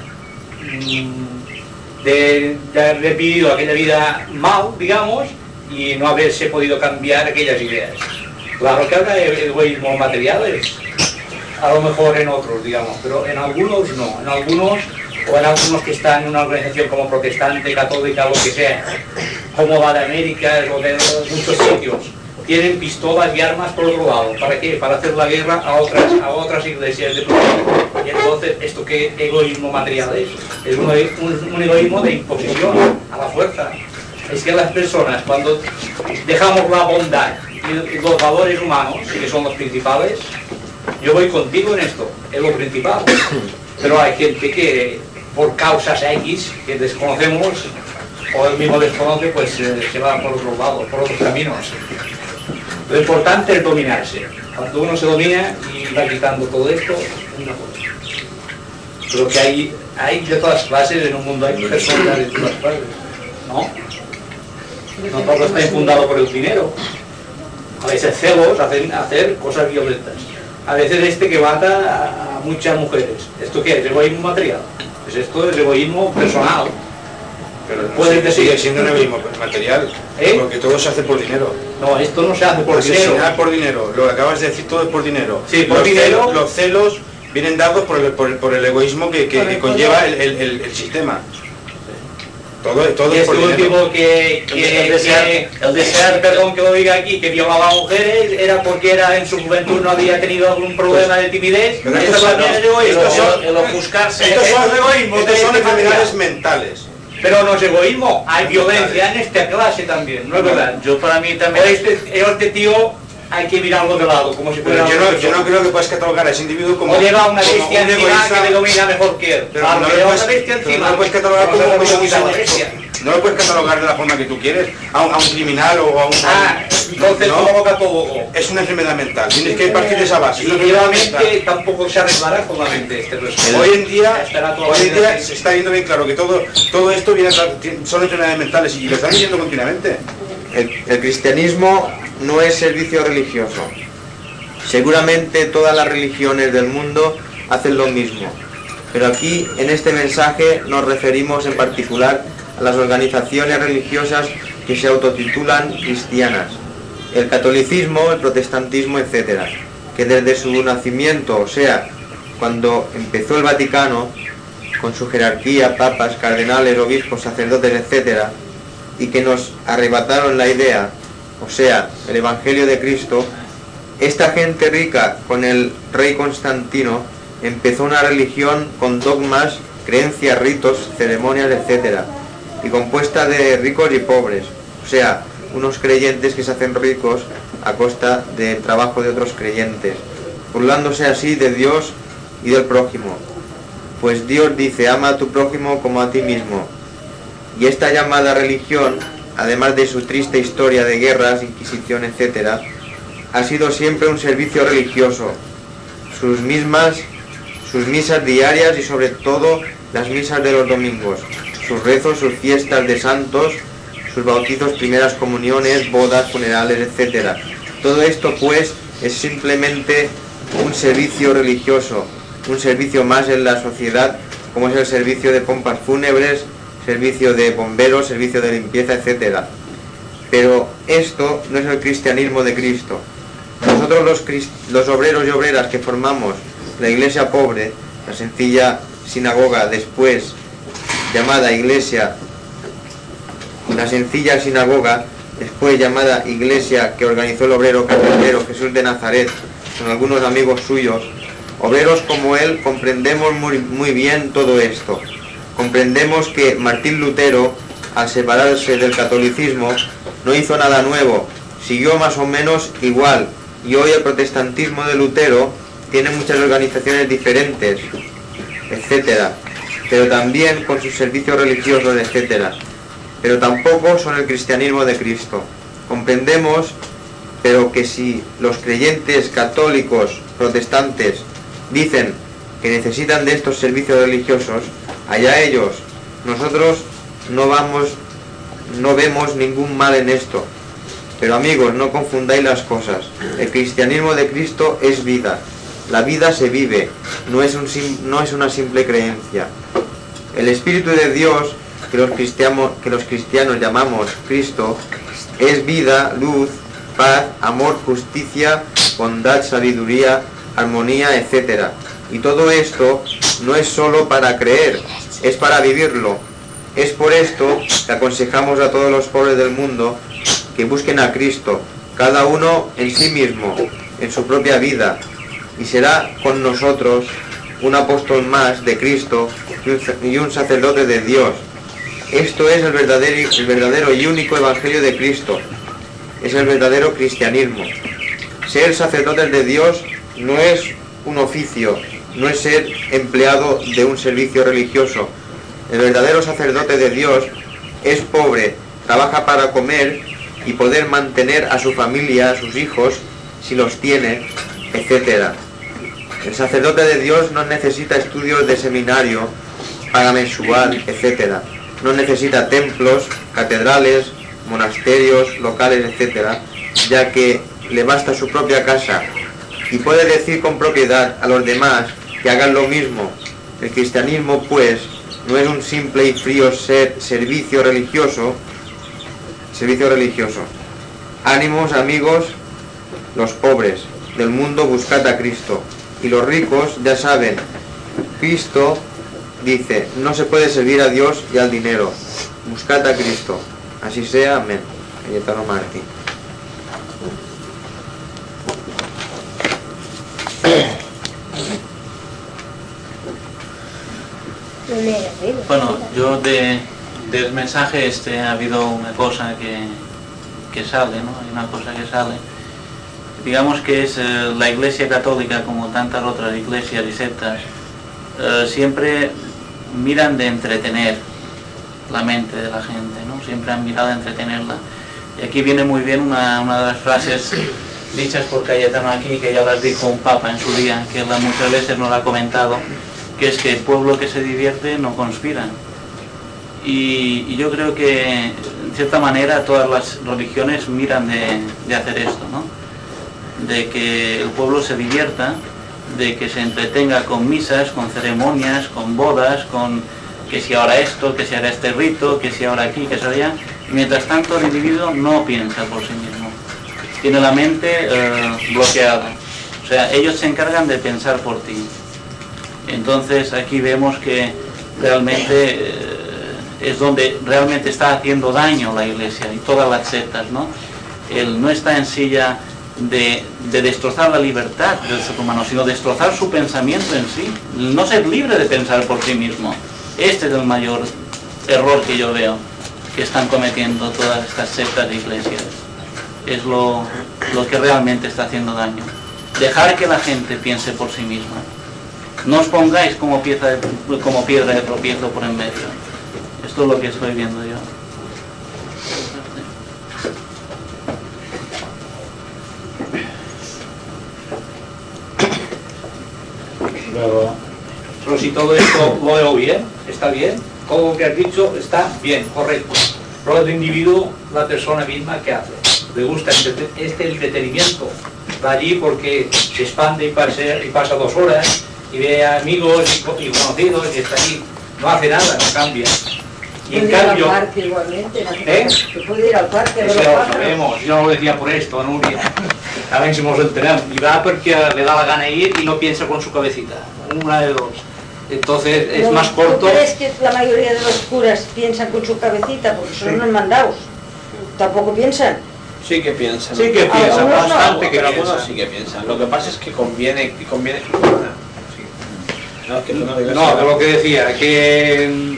de, de haber vivido aquella vida mal, digamos, y no haberse podido cambiar aquellas ideas. Claro que habrá egoísmo materiales, a lo mejor en otros, digamos, pero en algunos no, en algunos, o en algunos que están en una organización como protestante, católica, lo que sea, como va de América o de muchos sitios, tienen pistolas y armas por otro lado. ¿Para qué? Para hacer la guerra a otras, a otras iglesias de protestante. Y entonces, ¿esto qué egoísmo material es? Es un, un, un egoísmo de imposición, a la fuerza. Es que las personas, cuando dejamos la bondad y los valores humanos, que son los principales, yo voy contigo en esto, es lo principal. Pero hay gente que, por causas X, que desconocemos, o él mismo desconoce, pues eh, se va por otros lados, por otros caminos. Lo importante es dominarse. Cuando uno se domina y va quitando todo esto, es una cosa. Pero que hay, hay de todas clases, en un mundo hay personas de todas clases, ¿no? No todo está infundado por el dinero. A veces celos hacen hacer cosas violentas. A veces este que mata a muchas mujeres. ¿Esto qué es? ¿Egoísmo material? Pues esto es egoísmo personal. Pero no puede decir, sigue siendo un egoísmo material, ¿eh? Porque todo se hace por dinero. No, esto no se hace por dinero. Se hace por dinero. Lo que acabas de decir, todo es por dinero. Sí, por los dinero. Celos, los celos vienen dados por el, por el, por el egoísmo que, que, que conlleva el, el, el, el sistema. Todo, todo y es por este dinero. último que, que, el desear, que, el desear, perdón que lo diga aquí, que violaba a mujeres, era porque era en su juventud no había tenido algún problema de timidez. Pero esto también es egoísmo. Estos son, el ofuscarse. Estos son egoísmos, estos son enfermedades mentales. Pero no es egoísmo, hay violencia en esta clase también, ¿no es verdad? Yo para mí también... Este, este tío hay que mirarlo de lado, como si fuera... Pero yo no, yo no creo que puedas catalogar a ese individuo como... O llega una bestia un encima egoísta, que le domina mejor que él. Pero Claro, no, le le una puedes, bestia pero encima. no lo puedes catalogar como, como, como una un bestia. No lo puedes catalogar de la forma que tú quieres, a un, a un criminal o a un... Ah, entonces no, todo catalogo. Es una enfermedad mental, tienes que partir de esa base. Y realmente tampoco se arreglará con la mente este resultado. Hoy en día, hoy en día se está viendo bien claro que todo, todo esto viene, son enfermedades mentales y lo están viendo continuamente. El, el cristianismo no es servicio religioso. Seguramente todas las religiones del mundo hacen lo mismo. Pero aquí, en este mensaje, nos referimos en particular a las organizaciones religiosas que se autotitulan cristianas, el catolicismo, el protestantismo, etcétera, que desde su nacimiento, o sea, cuando empezó el Vaticano, con su jerarquía, papas, cardenales, obispos, sacerdotes, etcétera, y que nos arrebataron la idea, o sea, el Evangelio de Cristo, esta gente rica con el rey Constantino empezó una religión con dogmas creencias, ritos, ceremonias, etcétera, y compuesta de ricos y pobres, o sea, unos creyentes que se hacen ricos a costa del trabajo de otros creyentes, burlándose así de Dios y del prójimo. Pues Dios dice, ama a tu prójimo como a ti mismo. Y esta llamada religión, además de su triste historia de guerras, inquisición, etcétera, ha sido siempre un servicio religioso. Sus mismas, sus misas diarias y sobre todo las misas de los domingos, sus rezos, sus fiestas de santos, sus bautizos, primeras comuniones, bodas, funerales, etcétera. Todo esto pues es simplemente un servicio religioso, un servicio más en la sociedad, como es el servicio de pompas fúnebres, servicio de bomberos, servicio de limpieza, etcétera. Pero esto no es el cristianismo de Cristo. Nosotros los, los obreros y obreras que formamos la iglesia pobre, la sencilla sinagoga después llamada iglesia, la sencilla sinagoga después llamada iglesia que organizó el obrero carpintero Jesús de Nazaret con algunos amigos suyos, obreros como él comprendemos muy, muy bien todo esto. Comprendemos que Martín Lutero, al separarse del catolicismo, no hizo nada nuevo, siguió más o menos igual, y hoy el protestantismo de Lutero tiene muchas organizaciones diferentes, etcétera, pero también con sus servicios religiosos, etcétera, pero tampoco son el cristianismo de Cristo. Comprendemos, pero que si los creyentes católicos protestantes dicen que necesitan de estos servicios religiosos, allá ellos, nosotros no vamos, no vemos ningún mal en esto. Pero amigos, no confundáis las cosas. El cristianismo de Cristo es vida. La vida se vive, no es, un, no es una simple creencia. El Espíritu de Dios, que los, cristianos, que los cristianos llamamos Cristo, es vida, luz, paz, amor, justicia, bondad, sabiduría, armonía, etcétera. Y todo esto no es solo para creer, es para vivirlo. Es por esto que aconsejamos a todos los pobres del mundo que busquen a Cristo, cada uno en sí mismo, en su propia vida, y será con nosotros un apóstol más de Cristo y un sacerdote de Dios. Esto es el verdadero, el verdadero y único evangelio de Cristo. Es el verdadero cristianismo. Ser sacerdotes de Dios no es un oficio, no es ser empleado de un servicio religioso. El verdadero sacerdote de Dios es pobre, trabaja para comer y poder mantener a su familia, a sus hijos, si los tiene, etcétera. El sacerdote de Dios no necesita estudios de seminario, paga mensual, etcétera. No necesita templos, catedrales, monasterios, locales, etcétera, ya que le basta su propia casa y puede decir con propiedad a los demás que hagan lo mismo. El cristianismo, pues, no es un simple y frío ser servicio religioso, servicio religioso. Ánimos, amigos, los pobres del mundo, buscad a Cristo. Y los ricos, ya saben, Cristo dice, no se puede servir a Dios y al dinero. Buscad a Cristo. Así sea, amén. Cayetano Martí. Bueno, yo de, del mensaje este ha habido una cosa que, que sale, ¿no? Hay una cosa que sale. Digamos que es eh, la Iglesia Católica, como tantas otras iglesias y sectas, eh, siempre miran de entretener la mente de la gente, ¿no? Siempre han mirado de entretenerla. Y aquí viene muy bien una, una de las frases dichas por Cayetano aquí, que ya las dijo un papa en su día, que él muchas veces nos ha comentado, que es que el pueblo que se divierte no conspira. Y, y yo creo que, en cierta manera, todas las religiones miran de, de hacer esto, ¿no? De que el pueblo se divierta, de que se entretenga con misas, con ceremonias, con bodas, con que si ahora esto, que si ahora este rito, que si ahora aquí, que si ahora allá. Y mientras tanto el individuo no piensa por sí mismo, tiene la mente eh, bloqueada. O sea, ellos se encargan de pensar por ti. Entonces aquí vemos que realmente eh, es donde realmente está haciendo daño la Iglesia y todas las sectas, ¿no? El no está en sí ya de, de destrozar la libertad del ser humano, sino destrozar su pensamiento en sí, no ser libre de pensar por sí mismo. Este es el mayor error que yo veo que están cometiendo todas estas sectas de iglesias. Es lo, lo que realmente está haciendo daño. Dejar que la gente piense por sí misma. No os pongáis como, pieza de, como piedra de tropiezo por en medio. Esto es lo que estoy viendo yo. Luego, pero si todo esto lo veo bien, está bien, todo lo que has dicho está bien, correcto. Pero el individuo, la persona misma, ¿qué hace? Le gusta este entretenimiento. Va allí porque se expande y pasa, y pasa dos horas y ve a amigos y, y conocidos y está allí. No hace nada, no cambia. Y en cambio... ir al parque igualmente, ¿no? ¿Eh? Se puede ir al parque, Eso ya lo sabemos, yo no lo decía por esto, no a ver si nos enteramos. Y va porque le da la gana ir y no piensa con su cabecita, una de dos. Entonces es no, más corto. ¿Tú crees que la mayoría de los curas piensan con su cabecita? Porque son Sí. unos mandados. ¿Tampoco piensan? Sí que piensan. Sí que piensan, Algunos no. bastante que Pero algunos piensan. sí que piensan. Lo que pasa es que conviene, conviene su zona. Sí. No, que tú no digas No, nada. de lo que decía, que,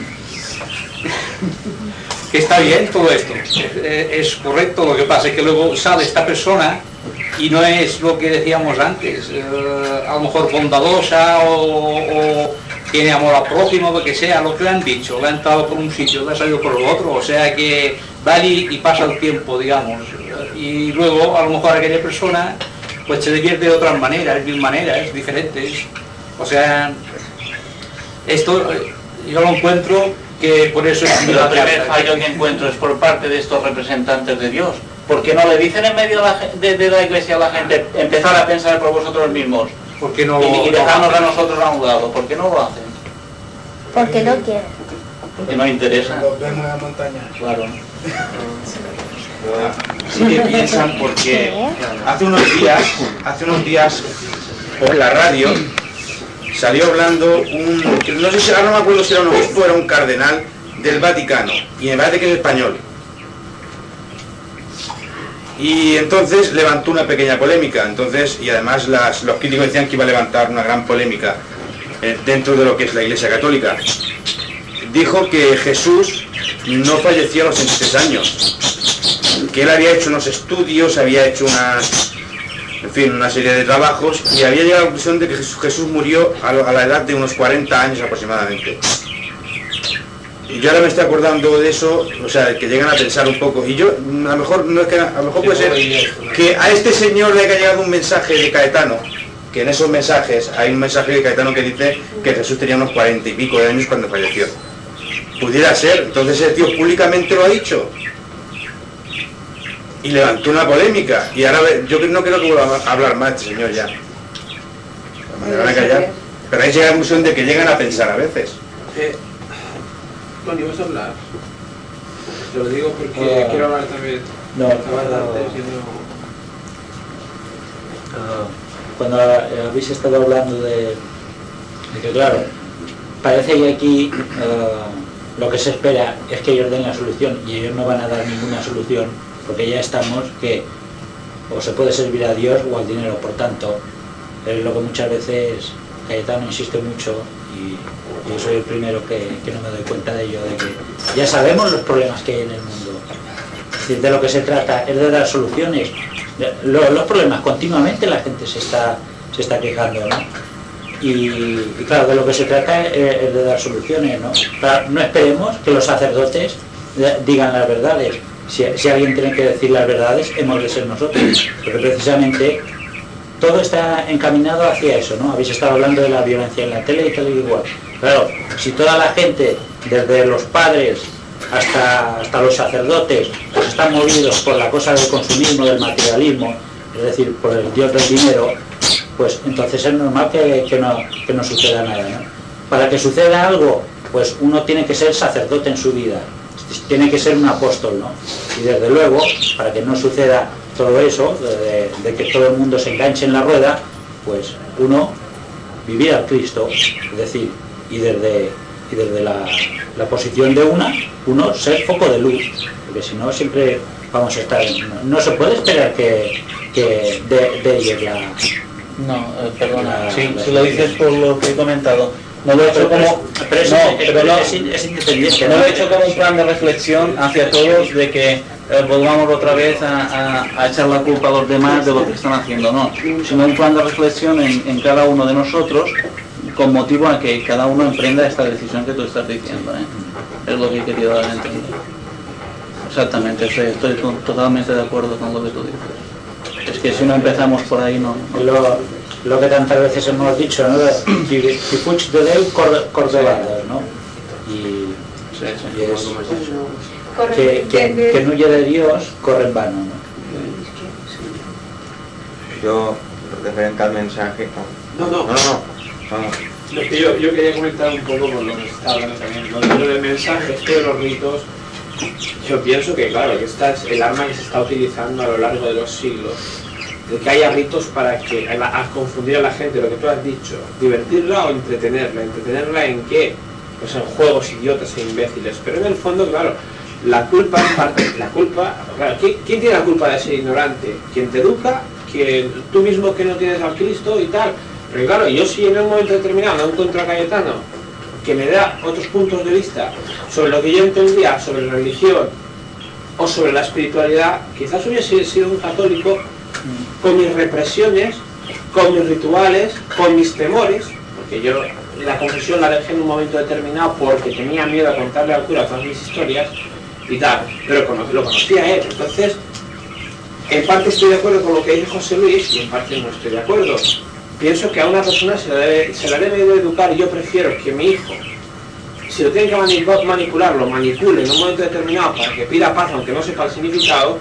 que está bien todo esto, es, es correcto, lo que pasa es que luego sale esta persona y no es lo que decíamos antes, eh, a lo mejor bondadosa o, o tiene amor al prójimo, lo que sea, lo que le han dicho, le han entrado por un sitio, le ha salido por el otro, o sea que va allí y pasa el tiempo, digamos, y luego a lo mejor aquella persona pues se divierte de otras maneras, mil maneras diferentes, o sea, esto yo lo encuentro que por eso es El primer fallo que encuentro es por parte de estos representantes de Dios. Porque no le dicen en medio de la, de, de la iglesia a la gente, empezar a pensar por vosotros mismos porque no, y, y dejarnos a nosotros a un lado. ¿Por qué no lo hacen? Porque no quieren. Porque no interesa. Los vemos en la montaña. Claro. Sí que piensan porque hace unos días, hace unos días por la radio salió hablando un, no sé si ahora no me acuerdo si era un obispo o era un cardenal del Vaticano, y me parece que es español. Y entonces levantó una pequeña polémica, entonces, y además las, los críticos decían que iba a levantar una gran polémica eh, dentro de lo que es la Iglesia Católica. Dijo que Jesús no falleció a los veintitrés años, que él había hecho unos estudios, había hecho unas, en fin, una serie de trabajos, y había llegado a la conclusión de que Jesús, Jesús murió a, a la edad de unos cuarenta años aproximadamente. Y yo ahora me estoy acordando de eso, o sea, que llegan a pensar un poco, y yo, a lo mejor, no es que, a lo mejor puede ser que a este señor le haya llegado un mensaje de Caetano, que en esos mensajes hay un mensaje de Caetano que dice que Jesús tenía unos cuarenta y pico de años cuando falleció. Pudiera ser, entonces el tío públicamente lo ha dicho y levantó una polémica, y ahora yo no creo que vuelva a hablar más este señor ya, me van a callar, pero ahí llega la conclusión de que llegan a pensar a veces. Eh, Tony, ¿vas a hablar? Te lo digo porque Ah. quiero hablar también. No, Estabas no. antes y no- Ah, cuando eh, habéis estado hablando de, de que, claro, parece que aquí ah, lo que se espera es que ellos den la solución, y ellos no van a dar ninguna solución, porque ya estamos que o se puede servir a Dios o al dinero. Por tanto, es lo que muchas veces Cayetano insiste mucho, y yo soy el primero que, que no me doy cuenta de ello, de que ya sabemos los problemas que hay en el mundo. Es decir, de lo que se trata es de dar soluciones. Los, los problemas, continuamente la gente se está, se está quejando, ¿no? Y, y claro, de lo que se trata es, es de dar soluciones, ¿no? Claro, no esperemos que los sacerdotes digan las verdades. Si, si alguien tiene que decir las verdades, hemos de ser nosotros, porque precisamente todo está encaminado hacia eso, ¿no? Habéis estado hablando de la violencia en la tele y tal y igual. Claro, si toda la gente, desde los padres hasta, hasta los sacerdotes, pues están movidos por la cosa del consumismo, del materialismo, es decir, por el dios del dinero, pues entonces es normal que, que, no, que no suceda nada, ¿no? Para que suceda algo, pues uno tiene que ser sacerdote en su vida, tiene que ser un apóstol, ¿no? Y desde luego, para que no suceda todo eso, de, de que todo el mundo se enganche en la rueda, pues uno vivir al Cristo, es decir, y desde, y desde la, la posición de una, uno ser foco de luz, porque si no siempre vamos a estar, no, no se puede esperar que, que de, de ellos la... No, eh, perdona, la, si, la, si lo dices por lo que he comentado, no lo he hecho pero, como, pero eso no, es, pero no, es, es independiente, no lo he hecho como un plan de reflexión hacia todos de que eh, volvamos otra vez a, a, a echar la culpa a los demás de lo que están haciendo, no, sino un plan de reflexión en, en cada uno de nosotros con motivo a que cada uno emprenda esta decisión que tú estás diciendo, ¿eh? Es lo que he querido dar a entender. Exactamente, estoy, estoy totalmente de acuerdo con lo que tú dices. Es que si no empezamos por ahí no... no. Lo, lo que tantas veces hemos dicho, ¿no? Si, si fuig de Déu, cordeladas, ¿no? Y, sí, sí. y es, que, que, que no huye de Dios, corre en vano, ¿no? Yo, referente al mensaje... No, no. No, no, no. Lo que yo, yo quería comentar un poco con lo que está hablando también, lo de lo del mensaje, esto de los ritos. Yo pienso que, claro, que esta es el arma que se está utilizando a lo largo de los siglos, de que haya ritos para que, a, a confundir a la gente, lo que tú has dicho, divertirla o entretenerla. ¿Entretenerla en qué? Pues en juegos idiotas e imbéciles, pero en el fondo, claro, la culpa es parte, la culpa, claro, ¿quién, ¿quién tiene la culpa de ser ignorante? ¿Quién te educa? ¿Quién, tú mismo que no tienes al Cristo y tal? Pero claro, yo si en un momento determinado no encuentro a Cayetano que me da otros puntos de vista sobre lo que yo entendía sobre la religión o sobre la espiritualidad, quizás hubiese sido un católico con mis represiones, con mis rituales, con mis temores, porque yo la confesión la dejé en un momento determinado porque tenía miedo a contarle al cura todas mis historias y tal, pero lo conocía él. Entonces, en parte estoy de acuerdo con lo que dice José Luis y en parte no estoy de acuerdo. Pienso que a una persona se la debe, se la debe de educar, y yo prefiero que mi hijo, si lo tienen que manipular, lo manipule en un momento determinado para que pida paz aunque no sepa el significado,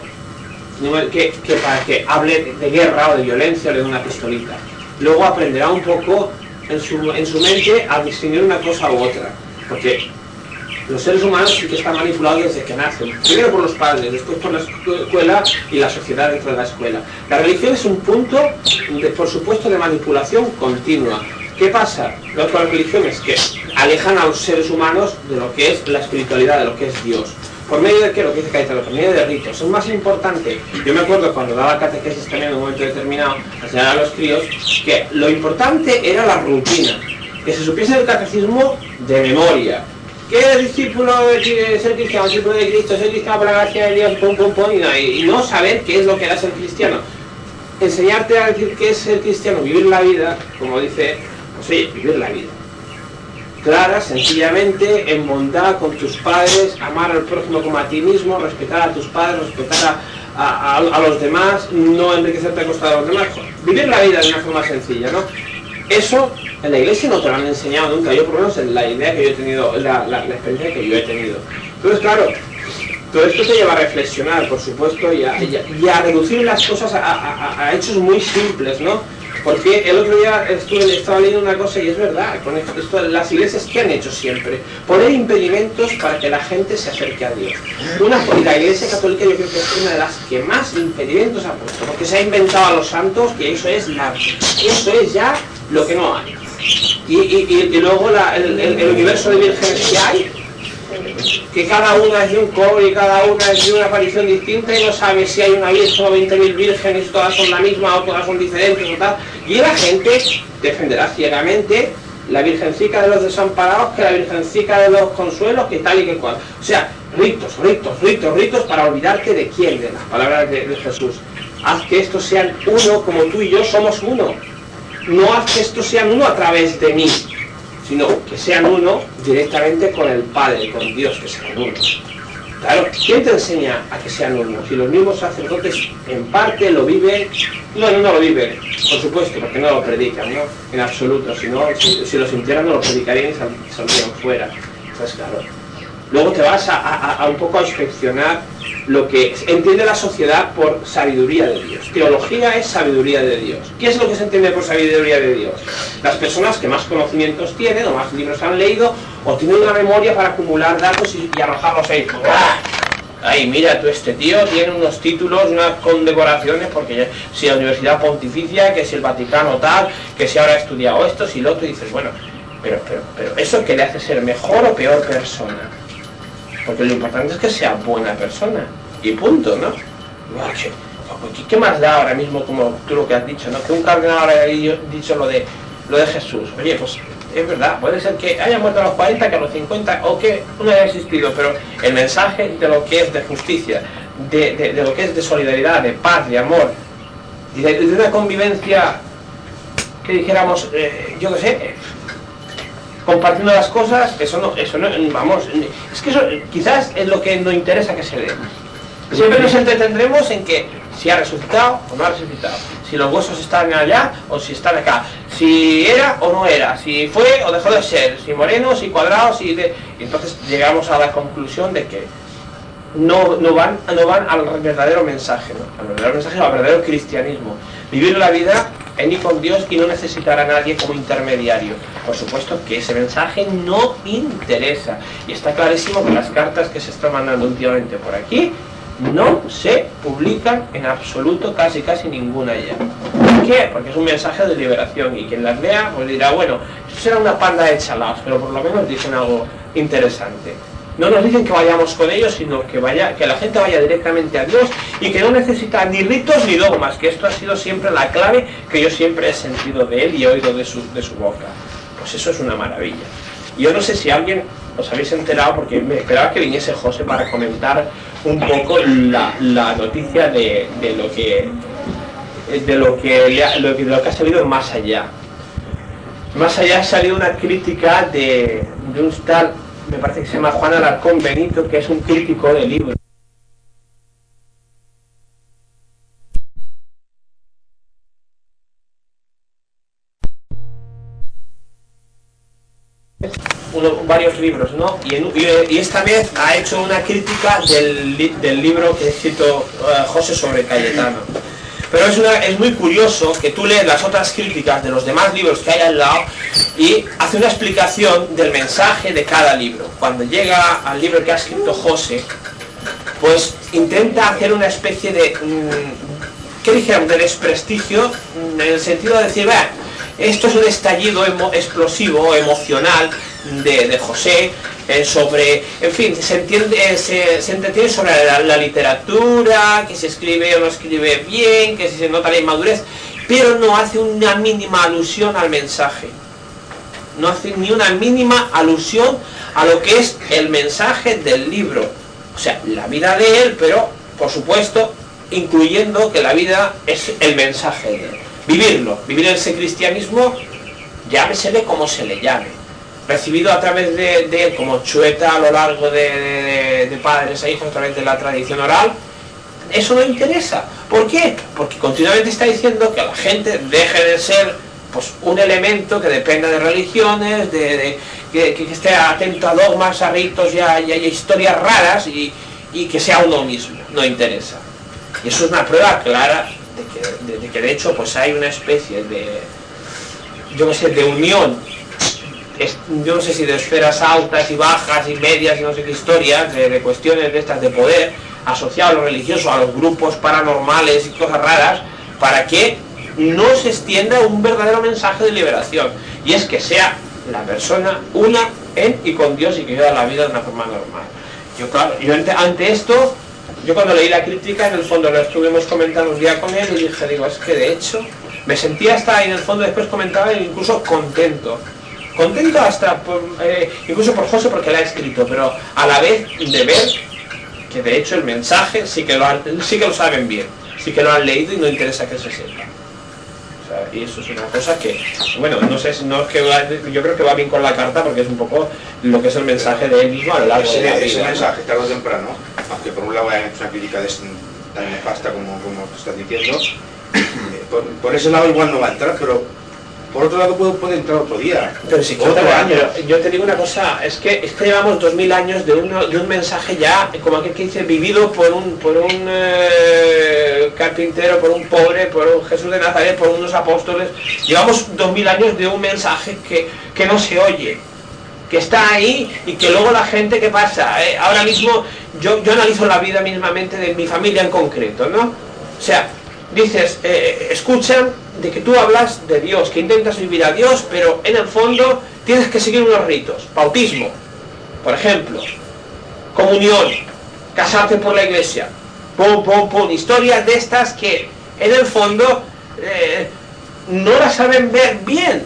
que, que para que hable de guerra o de violencia o le dé una pistolita. Luego aprenderá un poco en su, en su mente a distinguir una cosa u otra, porque los seres humanos sí que están manipulados desde que nacen, primero por los padres, después por la escuela y la sociedad dentro de la escuela. La religión es un punto, de, por supuesto, de manipulación continua. ¿Qué pasa? Las otras religiones que alejan a los seres humanos de lo que es la espiritualidad, de lo que es Dios. ¿Por medio de qué? Lo que dice Cayetano, por medio de ritos. Es más importante, yo me acuerdo cuando daba catequesis también en un momento determinado, enseñar a los críos, que lo importante era la rutina, que se supiese el catecismo de memoria. ¿Qué es el discípulo de ser cristiano? El discípulo de Cristo, ser cristiano por la gracia de Dios, pum, pum, pum, y no, y no saber qué es lo que era ser cristiano. Enseñarte a decir qué es ser cristiano, vivir la vida, como dice, pues oye, vivir la vida. Clara, sencillamente, en bondad con tus padres, amar al prójimo como a ti mismo, respetar a tus padres, respetar a, a, a, a los demás, no enriquecerte a costa de los demás. Vivir la vida de una forma sencilla, ¿no? Eso en la iglesia no te lo han enseñado nunca, yo por lo menos en la idea que yo he tenido, la, la, la experiencia que yo he tenido. Entonces, claro, todo esto te lleva a reflexionar, por supuesto, y a, y a, y a reducir las cosas a, a, a hechos muy simples, ¿no? Porque el otro día estuve, estaba leyendo una cosa y es verdad, con esto, esto, las iglesias que han hecho siempre, poner impedimentos para que la gente se acerque a Dios. Una, y la iglesia católica yo creo que es una de las que más impedimentos ha puesto, porque se ha inventado a los santos, que eso es la, eso es ya lo que no hay. Y, y, y luego la, el, el, el universo de vírgenes que hay, que cada una es de un cobre y cada una es de una aparición distinta y no sabe si hay una virgen o veinte mil vírgenes, todas son la misma o todas son diferentes o tal. Y la gente defenderá ciegamente la virgencica de los desamparados que la virgencica de los consuelos, que tal y que cual. O sea, ritos, ritos, ritos, ritos para olvidarte de quién, de las palabras de, de Jesús. Haz que estos sean uno como tú y yo somos uno. No haz que estos sean uno a través de mí, sino que sean uno directamente con el Padre, con Dios, que sean uno. Claro, ¿quién te enseña a que sean uno? Si los mismos sacerdotes en parte lo viven, no, no, no lo viven, por supuesto, porque no lo predican, ¿no? En absoluto, si, no, si, si lo sintieran no lo predicarían y sal, saldrían fuera. Entonces, claro, luego te vas a, a, a un poco a inspeccionar lo que entiende la sociedad por sabiduría de Dios. Teología es sabiduría de Dios. ¿Qué es lo que se entiende por sabiduría de Dios? Las personas que más conocimientos tienen, o más libros han leído, o tienen una memoria para acumular datos y, y arrojarlos ahí. ¡Ah! Ay, mira, tú, este tío tiene unos títulos, unas condecoraciones, porque ya, si la Universidad Pontificia, que si el Vaticano tal, que si ahora ha estudiado esto, si lo otro, y dices, bueno, pero, pero, pero ¿eso qué le hace ser mejor o peor persona? Porque lo importante es que sea buena persona. Y punto, ¿no? ¿qué más da ahora mismo, como tú lo que has dicho, ¿no? Que un cardenal ahora haya dicho lo de, lo de Jesús? Oye, pues es verdad, puede ser que haya muerto a los cuarenta, que a los cincuenta, o que no haya existido, pero el mensaje de lo que es de justicia, de, de, de lo que es de solidaridad, de paz, de amor, de, de una convivencia que dijéramos, eh, yo qué sé, eh, compartiendo las cosas, eso no, eso no, vamos, es que eso quizás es lo que nos interesa que se dé. Siempre nos entretendremos en que si ha resucitado o no ha resucitado, si los huesos están allá o si están acá, si era o no era, si fue o dejó de ser, si morenos, si cuadrados, si de... y entonces llegamos a la conclusión de que no, no, van, no van al verdadero mensaje, ¿no? Al verdadero mensaje, al verdadero cristianismo. Vivir la vida en y con Dios y no necesitar a nadie como intermediario. Por supuesto que ese mensaje no interesa. Y está clarísimo que las cartas que se están mandando últimamente por aquí no se publican en absoluto, casi casi ninguna ya. ¿Por qué? Porque es un mensaje de liberación y quien las lea pues dirá, bueno, eso será una panda de chalaos, pero por lo menos dicen algo interesante. No nos dicen que vayamos con ellos, sino que vaya, que la gente vaya directamente a Dios y que no necesita ni ritos ni dogmas, que esto ha sido siempre la clave que yo siempre he sentido de él y he oído de su, de su boca. Pues eso es una maravilla. Y yo no sé si alguien os habéis enterado, porque me esperaba que viniese José para comentar un poco la, la noticia de, de lo que de lo que, lo que, lo que ha salido más allá. Más allá ha salido una crítica de, de un tal, me parece que se llama Juan Alarcón Benito, que es un crítico de libros. Uno, varios libros, ¿no? Y, en, y, y esta vez ha hecho una crítica del, del libro que ha escrito uh, José sobre Cayetano. Pero es, una, es muy curioso que tú lees las otras críticas de los demás libros que hay al lado y hace una explicación del mensaje de cada libro. Cuando llega al libro que ha escrito José, pues intenta hacer una especie de, mmm, ¿qué dijéramos?, de desprestigio, en el sentido de decir, vea, esto es un estallido emo explosivo, emocional de, de José, eh, sobre, en fin, se entiende, eh, se, se entretiene sobre la, la literatura, que se escribe o no escribe bien, que se nota la inmadurez, pero no hace una mínima alusión al mensaje. No hace ni una mínima alusión a lo que es el mensaje del libro. O sea, la vida de él, pero, por supuesto, incluyendo que la vida es el mensaje de él. Vivirlo, vivir ese cristianismo, llámesele como se le llame, recibido a través de, de él como chueta a lo largo de, de, de padres a hijos, a través de la tradición oral. Eso no interesa. ¿Por qué? Porque continuamente está diciendo que la gente deje de ser pues un elemento que dependa de religiones, de, de que, que esté atento a dogmas, a ritos y a, y a historias raras, y, y que sea uno mismo. No interesa. Y eso es una prueba clara de que de, de que de hecho pues hay una especie de, yo no sé, de unión, es, yo no sé si de esferas altas y bajas y medias y no sé qué historias, de, de cuestiones de estas de poder, asociado a lo religioso, a los grupos paranormales y cosas raras, para que no se extienda un verdadero mensaje de liberación, y es que sea la persona una en y con Dios y que viva la vida de una forma normal. Yo claro, yo ante, ante esto, yo cuando leí la crítica, en el fondo lo estuvimos comentando un día con él y dije, digo, es que de hecho me sentía hasta ahí en el fondo, después comentaba, incluso contento. Contento hasta, por, eh, incluso por José porque la ha escrito, pero a la vez de ver que de hecho el mensaje sí que lo, han, sí que lo saben bien, sí que lo han leído y no interesa que se sepa. O sea, y eso es una cosa que, bueno, no sé, no es que va, yo creo que va bien con la carta porque es un poco lo que es el mensaje de él mismo a lo largo de la vida. Ese mensaje, tarde o temprano, aunque por un lado haya hecho una crítica de, tan nefasta como, como estás diciendo, por, por ese lado igual no va a entrar, pero por otro lado puede, puede entrar otro día. Pero si otro año. Yo, yo te digo una cosa, es que, es que llevamos dos mil años de, uno, de un mensaje ya, como aquel que dice, vivido por un, por un eh, carpintero, por un pobre, por un Jesús de Nazaret, por unos apóstoles. Llevamos dos mil años de un mensaje que, que no se oye, que está ahí y que luego la gente, ¿qué pasa? Eh, ahora mismo yo, yo analizo la vida mismamente de mi familia en concreto, ¿no? O sea, dices, eh, escuchan de que tú hablas de Dios, que intentas vivir a Dios, pero en el fondo tienes que seguir unos ritos. Bautismo, por ejemplo, comunión, casarte por la iglesia, pum, pum, pum, historias de estas que en el fondo eh, no las saben ver bien.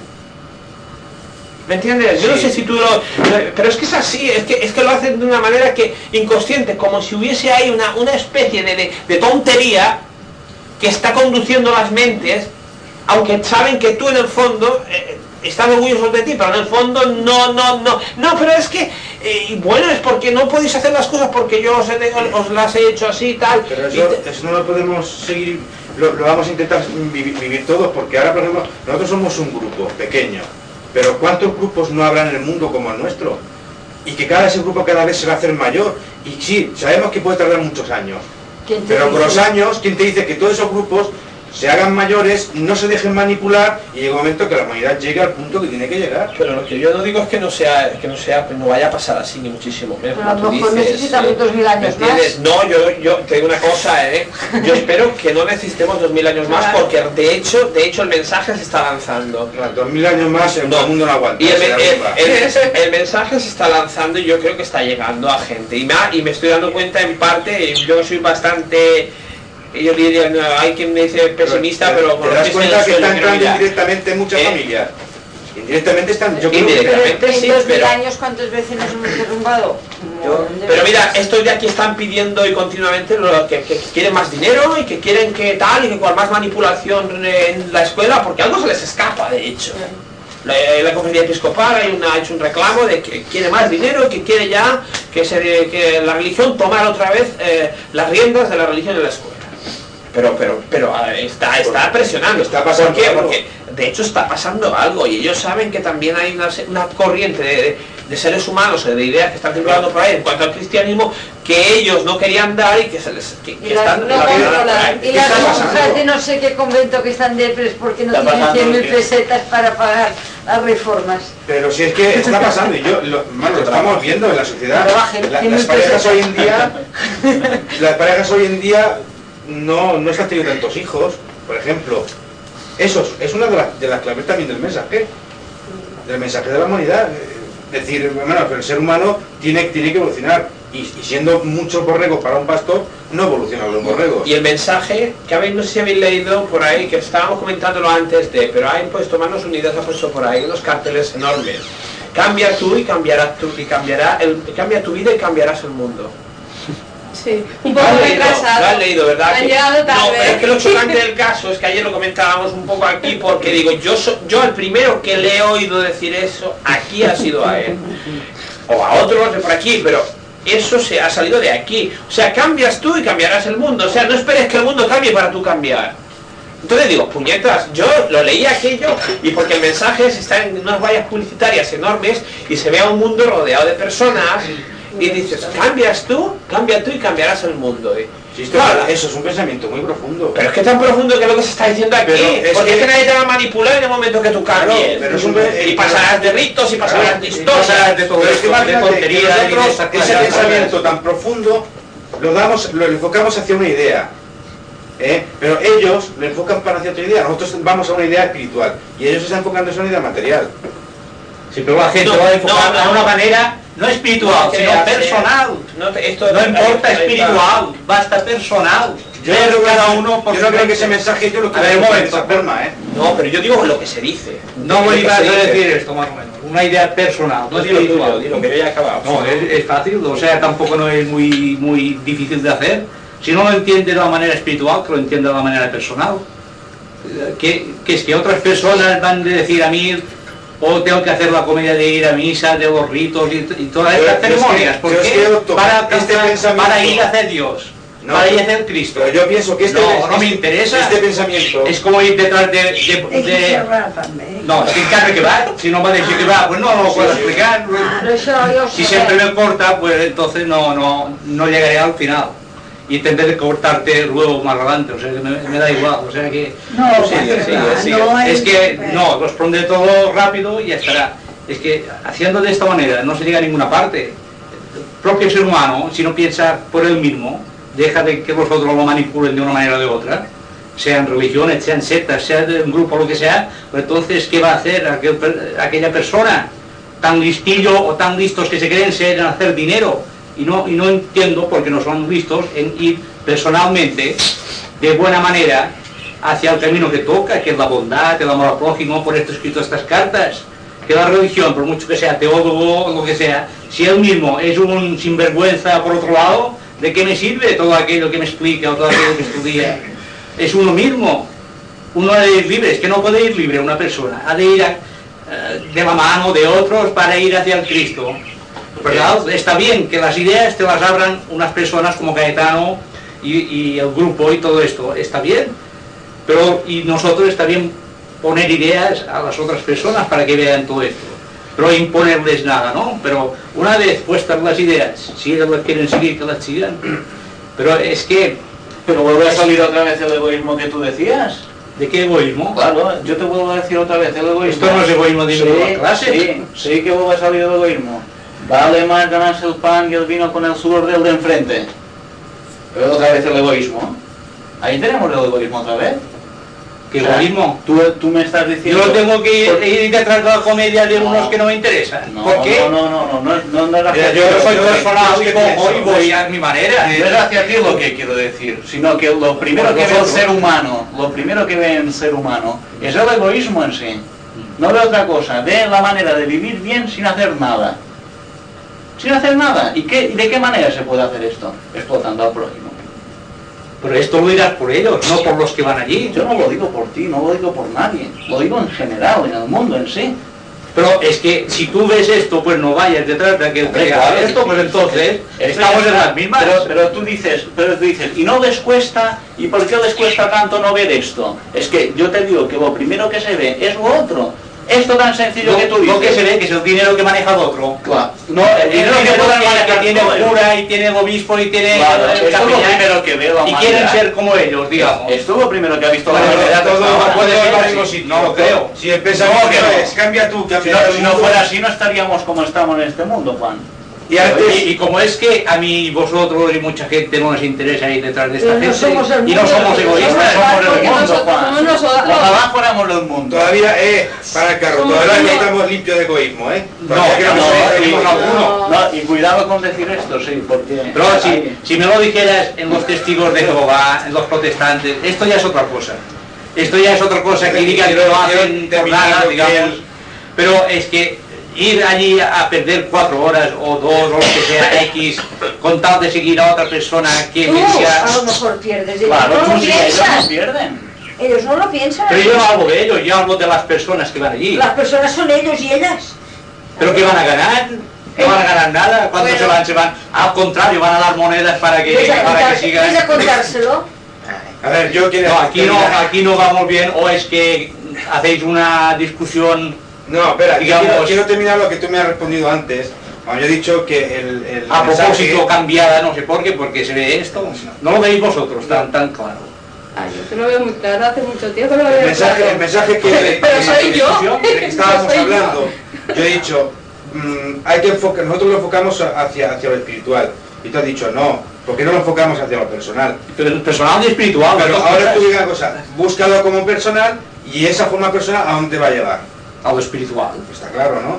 ¿Me entiendes? Yo sí. no sé si tú lo... Pero es que es así, es que, es que lo hacen de una manera que inconsciente, como si hubiese ahí una, una especie de, de, de tontería que está conduciendo las mentes, aunque saben que tú en el fondo eh, están orgullosos de ti, pero en el fondo no, no, no, no, pero es que, eh, bueno, es porque no podéis hacer las cosas porque yo os, he, os las he hecho así y tal. Pero eso, te... eso no lo podemos seguir, lo, lo vamos a intentar vivir, vivir todos, porque ahora, por ejemplo, nosotros somos un grupo pequeño, pero ¿cuántos grupos no habrá en el mundo como el nuestro? Y que cada ese grupo cada vez se va a hacer mayor, y sí, sabemos que puede tardar muchos años, pero con los años, ¿quién te dice que todos esos grupos se hagan mayores, no se dejen manipular y llega un momento que la humanidad llegue al punto que tiene que llegar? Pero lo que yo no digo es que no sea, que no sea, no vaya a pasar así, ni muchísimo menos. Pero a lo mejor necesitamos dos mil años más. No, yo, yo te digo una cosa, ¿eh? Yo espero que no necesitemos dos mil años más, porque de hecho, de hecho el mensaje se está lanzando. Dos mil años más el no. mundo no aguanta. Y el, el, el, el mensaje se está lanzando y yo creo que está llegando a gente. Y me, y me estoy dando cuenta en parte, yo soy bastante... Yo diría, no, hay quien me dice pesimista, pero... pero ¿te das cuenta que están entrando indirectamente en muchas ¿Eh? familias? Indirectamente están... Yo creo indirectamente, que en sí, dos mil pero... años, ¿cuántos veces nos hemos derrumbado? Yo, pero mira, estos de aquí están pidiendo y continuamente lo, que, que quieren más dinero y que quieren que tal, y que con más manipulación en la escuela, porque algo se les escapa, de hecho. La, la conferencia episcopal hay una, ha hecho un reclamo de que quiere más dinero y que quiere ya que, se, que la religión tomara otra vez eh, las riendas de la religión en la escuela. Pero, pero, pero está, está presionando. Está pasando ¿Por qué? algo. Porque de hecho está pasando algo y ellos saben que también hay una, una corriente de, de, de seres humanos, de ideas que están circulando por ahí en cuanto al cristianismo, que ellos no querían dar y que se les que, que y están no controlan. Y las monjas de no sé qué convento que están depres porque no tienen cien mil pesetas para pagar las reformas. Pero si es que está pasando y yo lo, bueno, lo estamos viendo en la sociedad. La, las parejas hoy en día las parejas hoy en día no, no están teniendo tantos hijos, por ejemplo. Eso es una de las, de las claves también del mensaje, del mensaje de la humanidad. Es decir, bueno, pero el ser humano tiene, tiene que evolucionar, y, y siendo muchos borregos para un pastor, no evolucionan los borregos. Y el mensaje, que habéis, no sé si habéis leído por ahí, que estábamos comentándolo antes de, pero hay puesto Manos Unidas, ha puesto por ahí unos carteles enormes. Cambia tú y cambiarás tú, y cambiará el, cambia tu vida y cambiarás el mundo. Sí, un poco retrasado. Lo has leído, ¿verdad? Han llegado tarde. No, pero es que lo chocante del caso es que ayer lo comentábamos un poco aquí, porque digo, yo so, yo el primero que le he oído decir eso aquí ha sido a él, o a otros de por aquí, pero eso se ha salido de aquí. O sea, cambias tú y cambiarás el mundo. O sea, no esperes que el mundo cambie para tú cambiar. Entonces digo, puñetas, yo lo leí aquello y porque el mensaje está en unas vallas publicitarias enormes y se ve a un mundo rodeado de personas. Y dices, cambias tú, cambia tú y cambiarás el mundo. ¿eh? Sí, esto, claro, eso es un pensamiento muy profundo. Pero es que tan profundo que es lo que se está diciendo aquí. Es porque que... es que nadie te va a manipular en el momento que tú cambies. Claro, pero es un... Y pasarás de ritos y pasarás claro, de historias, de todo esto, de tonterías. Ese pensamiento tan profundo lo damos, lo enfocamos hacia una idea. ¿eh? Pero ellos lo enfocan para hacia otra idea. Nosotros vamos a una idea espiritual y ellos se están enfocando en una idea material. Sí, pero la gente no, va a enfocar no, no, de una manera no espiritual, no, sino sea, personal. No, esto no importa espiritual, basta personal. Yo no, cada uno por yo no creo que ese mensaje yo lo quiero ver de esa forma, ¿eh? No, pero yo digo lo que se dice. No voy a decir esto más o menos. Una idea personal, no espiritual. Dilo, que yo ya he acabado. No, es, es fácil, o sea, tampoco no es muy, muy difícil de hacer. Si no lo entiende de la manera espiritual, que lo entienda de la manera personal. Que, que es que otras personas van a decir a mí, o tengo que hacer la comedia de ir a misa, de los ritos y, y todas estas ceremonias. ¿Por qué? Para, este para ir a hacer Dios, no, para ir a hacer Cristo. Pero yo pienso que este, no, este, no me interesa. Este pensamiento es como ir detrás de... de, de, de no, si carne que va, si no va a decir que va, pues no, no lo puedo explicar. Si siempre me corta, pues entonces no, no, no llegaré al final. Y tendré que cortarte luego más adelante, o sea que me, me da igual, o sea que... No, sí, sí, sí, no es que, no, responde todo rápido y ya estará. Es que haciendo de esta manera no se llega a ninguna parte. El propio ser humano, si no piensa por él mismo, deja de que vosotros lo manipulen de una manera o de otra, sean religiones, sean sectas, sea de un grupo o lo que sea, pues entonces, ¿qué va a hacer aquel, aquella persona tan listillo o tan listos que se creen ser en hacer dinero? Y no, y no entiendo, porque no son listos, en ir personalmente, de buena manera, hacia el camino que toca, que es la bondad, el amor al prójimo, por esto he escrito estas cartas, que la religión, por mucho que sea teólogo o lo que sea, si él mismo es un sinvergüenza por otro lado, ¿de qué me sirve todo aquello que me explica o todo aquello que estudia? Es uno mismo. Uno ha de ir libre, es que no puede ir libre una persona, ha de ir a, uh, de la mano de otros para ir hacia el Cristo. ¿Verdad? Está bien que las ideas te las abran unas personas como Cayetano y, y el grupo y todo esto, está bien, pero y nosotros está bien poner ideas a las otras personas para que vean todo esto, pero imponerles nada, ¿no? Pero una vez puestas las ideas, si ellos las quieren seguir, que las sigan, pero es que... Pero vuelve a salir otra vez el egoísmo que tú decías. ¿De qué egoísmo? Claro, yo te vuelvo a decir otra vez el egoísmo. Esto no es egoísmo de ninguna sí, clase. Sí, sí que vuelve a salir el egoísmo. Vale más ganarse el pan y el vino con el sudor del de enfrente. Pero otra vez el egoísmo. Ahí tenemos el egoísmo otra vez. ¿Qué o sea, egoísmo? Tú, tú me estás diciendo... Yo tengo que ir, por... ir detrás de la comedia de no, unos que no me interesan. No, ¿Por qué? No, no, no, no, no, no, no es hacia yo, yo soy personal y voy, voy a mi manera. No es hacia ti lo que quiero decir, sino que lo primero que ve el ser humano, lo primero que ve el ser humano es el egoísmo en sí. No ve otra cosa, ve la manera de vivir bien sin hacer nada. Sin hacer nada. ¿Y qué, de qué manera se puede hacer esto? Explotando al prójimo. Pero esto lo dirás por ellos, no por los que van allí. Yo no lo digo por ti, no lo digo por nadie. Lo digo en general, en el mundo en sí. Pero es que si tú ves esto, pues no vayas detrás de aquel que haga esto, pues entonces estamos en las mismas. Pero, pero tú dices, pero tú dices, y no les cuesta, ¿y por qué les cuesta tanto no ver esto? Es que yo te digo que lo primero que se ve es lo otro. Esto tan sencillo lo, que tú dices. Lo que se ve que es el dinero que maneja el otro. Claro. No, el dinero que, que, que tiene el cura y tiene el obispo y tiene claro, el esto es lo primero que ve la y quieren ser como ellos, digamos. Esto es lo primero que ha visto la humanidad. humanidad. No puede ser así. No lo creo. Si el pensamiento es cambia tú, cambia si no, si no fuera así no estaríamos como estamos en este mundo, Juan. Y, antes, y, y como es que a mí, vosotros y mucha gente no les interesa ir detrás de esta Pero gente, no somos y no somos egoístas, somos el mundo, Juan. Ojalá fuéramos el mundo. Todavía, eh, para el carro, todavía no estamos limpios de egoísmo, eh. No, no, no, no, no, y cuidado con decir esto, sí, porque... Pero si, si me lo dijeras en los testigos de Jehová, en los protestantes, esto ya es otra cosa. Esto ya es otra cosa, que digan que lo hacen por nada, digamos. Pero es que ir allí a perder cuatro horas o dos o lo que sea X con tal de seguir a otra persona que Tú, decía... a lo mejor pierdes, ellos claro, no lo sí, ellos piensan. no pierden. Ellos no lo piensan. Pero yo no hablo de ellos, yo hablo de las personas que van allí. Las personas son ellos y ellas. ¿Pero qué van a ganar? No van a ganar nada. Cuando bueno, se van, se van. Al contrario, van a dar monedas para que, ¿Ves a, para que sigan. ¿ves a contárselo? A ver, yo quiero... No, aquí no, aquí no vamos bien, o es que hacéis una discusión... No, espera, digamos, quiero, quiero terminar lo que tú me has respondido antes. Cuando yo he dicho que el, el a mensaje... propósito cambiada, no sé por qué, porque se ve esto. No lo veis vosotros tan, tan claro. Ah, yo te lo veo muy claro, hace mucho tiempo que lo veo El mensaje, claro. el mensaje que, Pero que, soy que, yo. de que estábamos Soy yo. hablando, yo he dicho, mmm, hay que enfocar, nosotros lo enfocamos hacia, hacia lo espiritual. Y tú has dicho, no, ¿por qué no lo enfocamos hacia lo personal? Pero el personal y espiritual. Pero ahora tú digas una cosa, búscalo como personal y esa forma personal, ¿a dónde va a llevar? A lo espiritual. Está claro, ¿no?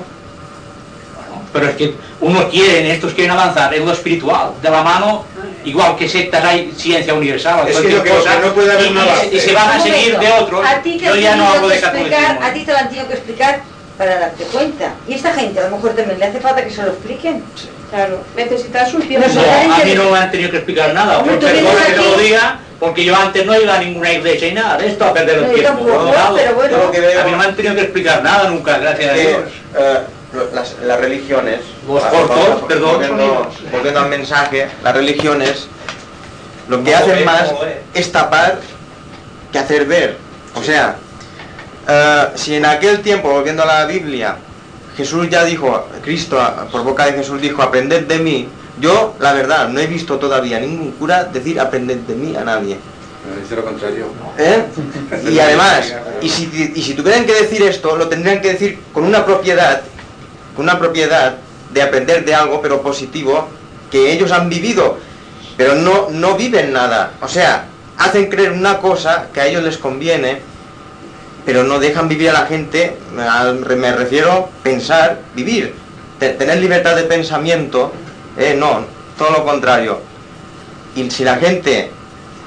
Bueno, pero es que uno quiere, estos quieren avanzar en lo espiritual, de la mano, igual que sectas hay ciencia universal, es que yo creo que no puede haber y, una base. y se van a seguir de otros. A ti te Yo han ya no tenido hablo que de explicar, catolicismo. a ti te lo han tenido que explicar para darte cuenta. Y esta gente a lo mejor también le hace falta que se lo expliquen. Claro, necesitas un tiempo. No, No, a mí no me han tenido que explicar nada, Hombre, por tú perdona vienes que te aquí- lo diga, porque yo antes no iba a ninguna iglesia y nada, de esto a perder el No, yo tiempo. tampoco, por otro lado. pero bueno. Yo lo que veo A mí no me han tenido que explicar nada nunca, gracias a que, Dios. eh, lo- las, las religiones, Los ah, cortos, vamos a- perdón, volviendo, sonidos. volviendo al mensaje, las religiones lo que No, hacen eh, más no, eh. es tapar que hacer ver. O sea, eh, si en aquel tiempo, volviendo a la Biblia, Jesús ya dijo, Cristo por boca de Jesús dijo, aprended de mí. Yo, la verdad, no he visto todavía ningún cura decir aprended de mí a nadie. Dice lo contrario. ¿Eh? Y además, y si, y si tuvieran que decir esto, lo tendrían que decir con una propiedad, con una propiedad de aprender de algo, pero positivo, que ellos han vivido, pero no, no viven nada. O sea, hacen creer una cosa que a ellos les conviene, pero no dejan vivir a la gente, me refiero pensar, vivir, tener libertad de pensamiento, eh, no, todo lo contrario. Y si la gente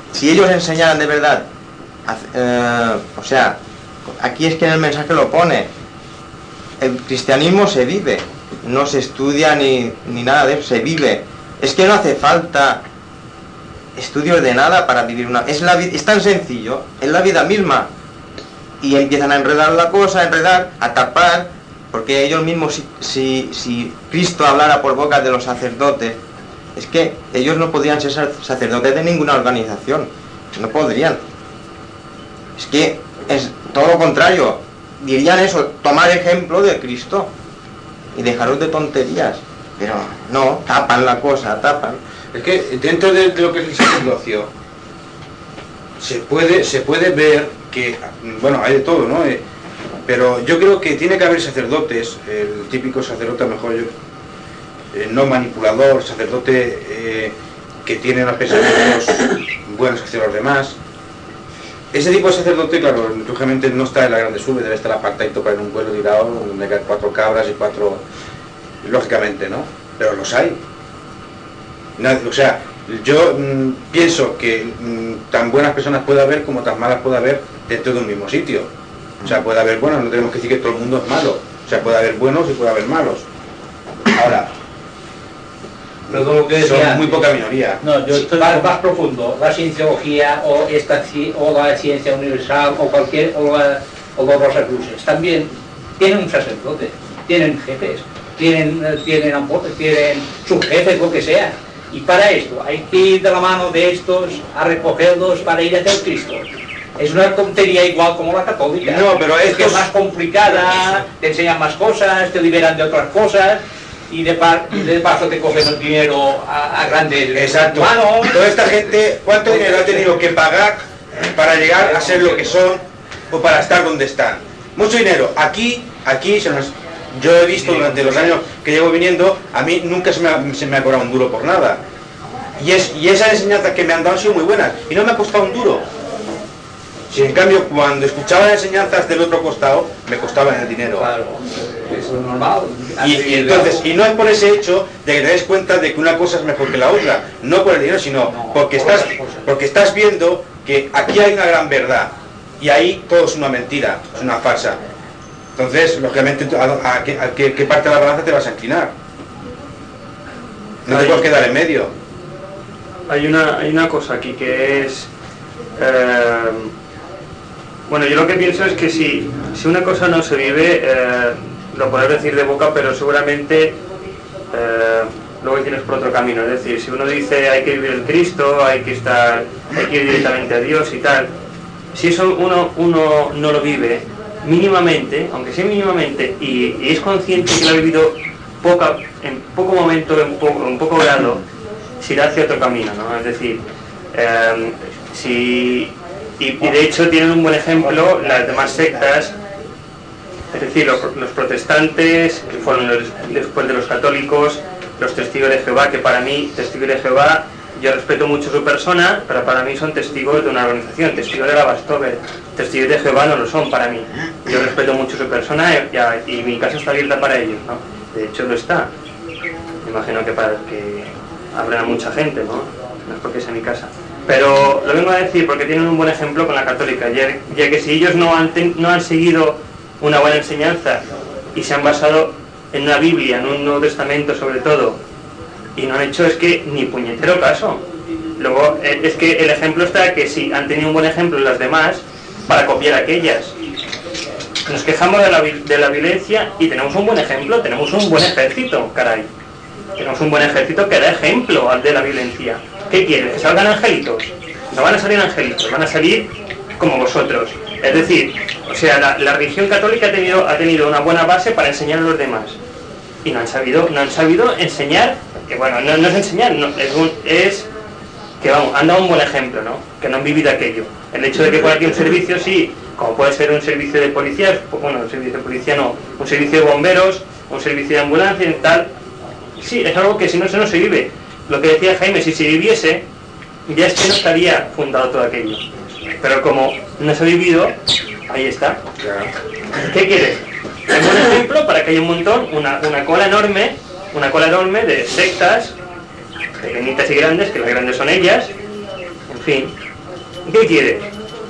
si ellos enseñaran de verdad, eh, o sea, aquí es que en el mensaje lo pone, el cristianismo se vive, no se estudia ni, ni nada de eso, se vive. Es que no hace falta estudios de nada para vivir una... Es, la, es tan sencillo, es la vida misma. Y empiezan a enredar la cosa, a enredar, a tapar, porque ellos mismos, si, si, si Cristo hablara por boca de los sacerdotes, es que ellos no podrían ser sacerdotes de ninguna organización, no podrían. Es que es todo lo contrario, dirían eso, tomar ejemplo de Cristo y dejaros de tonterías, pero no, tapan la cosa, tapan. Es que dentro de, de lo que es el sacerdocio se puede, se puede ver que, bueno, hay de todo, ¿no? Eh, pero yo creo que tiene que haber sacerdotes, el típico sacerdote a lo mejor yo, eh, no manipulador, sacerdote eh, que tiene unos pensamientos buenos hacia los demás. Ese tipo de sacerdote, claro, lógicamente no está en la grande sube, debe estar apartadito para en un pueblo tirado donde hay cuatro cabras y cuatro, lógicamente, ¿no? Pero los hay. O sea, yo mmm, pienso que mmm, tan buenas personas puede haber como tan malas puede haber dentro de un mismo sitio. O sea, puede haber buenos, no tenemos que decir que todo el mundo es malo. O sea, puede haber buenos y puede haber malos. Ahora, pero todo lo que decía, son muy poca minoría. No, yo estoy más, más profundo, la cienciología o esta o la ciencia universal o cualquier o, la, o los Rosacruces también tienen un sacerdote, tienen jefes, tienen tienen aportes, tienen subjefes, lo que sea. Y para esto hay que ir de la mano de estos a recogerlos para ir hacia el Cristo. Es una tontería igual como la católica. No, pero es que es más complicada, te enseñan más cosas, te liberan de otras cosas y de, par, de paso te cogen el dinero a, a grandes Exacto. manos. Toda esta gente, ¿cuánto dinero ha tenido que pagar para llegar a ser lo que son o para estar donde están? Mucho dinero. Aquí, aquí se nos... Yo he visto durante los años que llevo viniendo, a mí nunca se me ha, se me ha cobrado un duro por nada. Y, es, y esas enseñanzas que me han dado han sido muy buenas. Y no me ha costado un duro. Si en cambio cuando escuchaba las enseñanzas del otro costado, me costaban el dinero. Claro, eso es normal. Y, y entonces, y no es por ese hecho de que te des cuenta de que una cosa es mejor que la otra. No por el dinero, sino porque estás, porque estás viendo que aquí hay una gran verdad. Y ahí todo es una mentira, es una farsa. Entonces, lógicamente, ¿a, a, qué, a qué, qué parte de la balanza te vas a inclinar? No te puedes quedar en medio. Hay una, hay una cosa aquí que es... Eh, bueno, yo lo que pienso es que si, si una cosa no se vive, eh, lo puedes decir de boca, pero seguramente eh, luego tienes por otro camino. Es decir, si uno dice hay que vivir el Cristo, hay que estar, hay que ir directamente a Dios y tal, si eso uno, uno no lo vive mínimamente, aunque sea mínimamente, y, y es consciente que lo ha vivido poca, en poco momento, en poco, en poco grado, se irá hacia otro camino, ¿no? Es decir, eh, si... Y, y de hecho tienen un buen ejemplo las demás sectas, es decir, los, los protestantes, que fueron los, después de los católicos, los testigos de Jehová, que para mí, testigos de Jehová, yo respeto mucho su persona, pero para mí son testigos de una organización, testigos de la Bastover, testigos de Jehová no lo son para mí. Yo respeto mucho su persona y, y mi casa está abierta para ellos, ¿no? De hecho lo está. Me imagino que para que habrá mucha gente, ¿no? No es porque sea mi casa. Pero lo vengo a decir porque tienen un buen ejemplo con la católica, ya, ya que si ellos no han, ten, no han seguido una buena enseñanza y se han basado en una Biblia, en un Nuevo Testamento sobre todo, y no han hecho es que ni puñetero caso. Luego es que el ejemplo está que si han tenido un buen ejemplo las demás para copiar aquellas. Nos quejamos de la, de la violencia y tenemos un buen ejemplo, tenemos un buen ejército, caray. Tenemos un buen ejército que da ejemplo al de la violencia. ¿Qué quieres? ¿Que salgan angelitos? No van a salir angelitos, van a salir como vosotros. Es decir, o sea, la, la religión católica ha tenido, ha tenido una buena base para enseñar a los demás. Y no han sabido, no han sabido enseñar, que bueno, no, no es enseñar, no, es, un, es que vamos, han dado un buen ejemplo, ¿no? Que no han vivido aquello. El hecho de que por aquí un servicio, sí, como puede ser un servicio de policía, pues bueno, un servicio de policía no, un servicio de bomberos, un servicio de ambulancia y tal, sí, es algo que si no, se no se vive. Lo que decía Jaime, si se viviese, ya es que no estaría fundado todo aquello. Pero como no se ha vivido, ahí está. ¿Qué quieres? Es un ejemplo para que haya un montón, una, una cola enorme, una cola enorme de sectas, pequeñitas y grandes, que las grandes son ellas, en fin, ¿Qué quieres?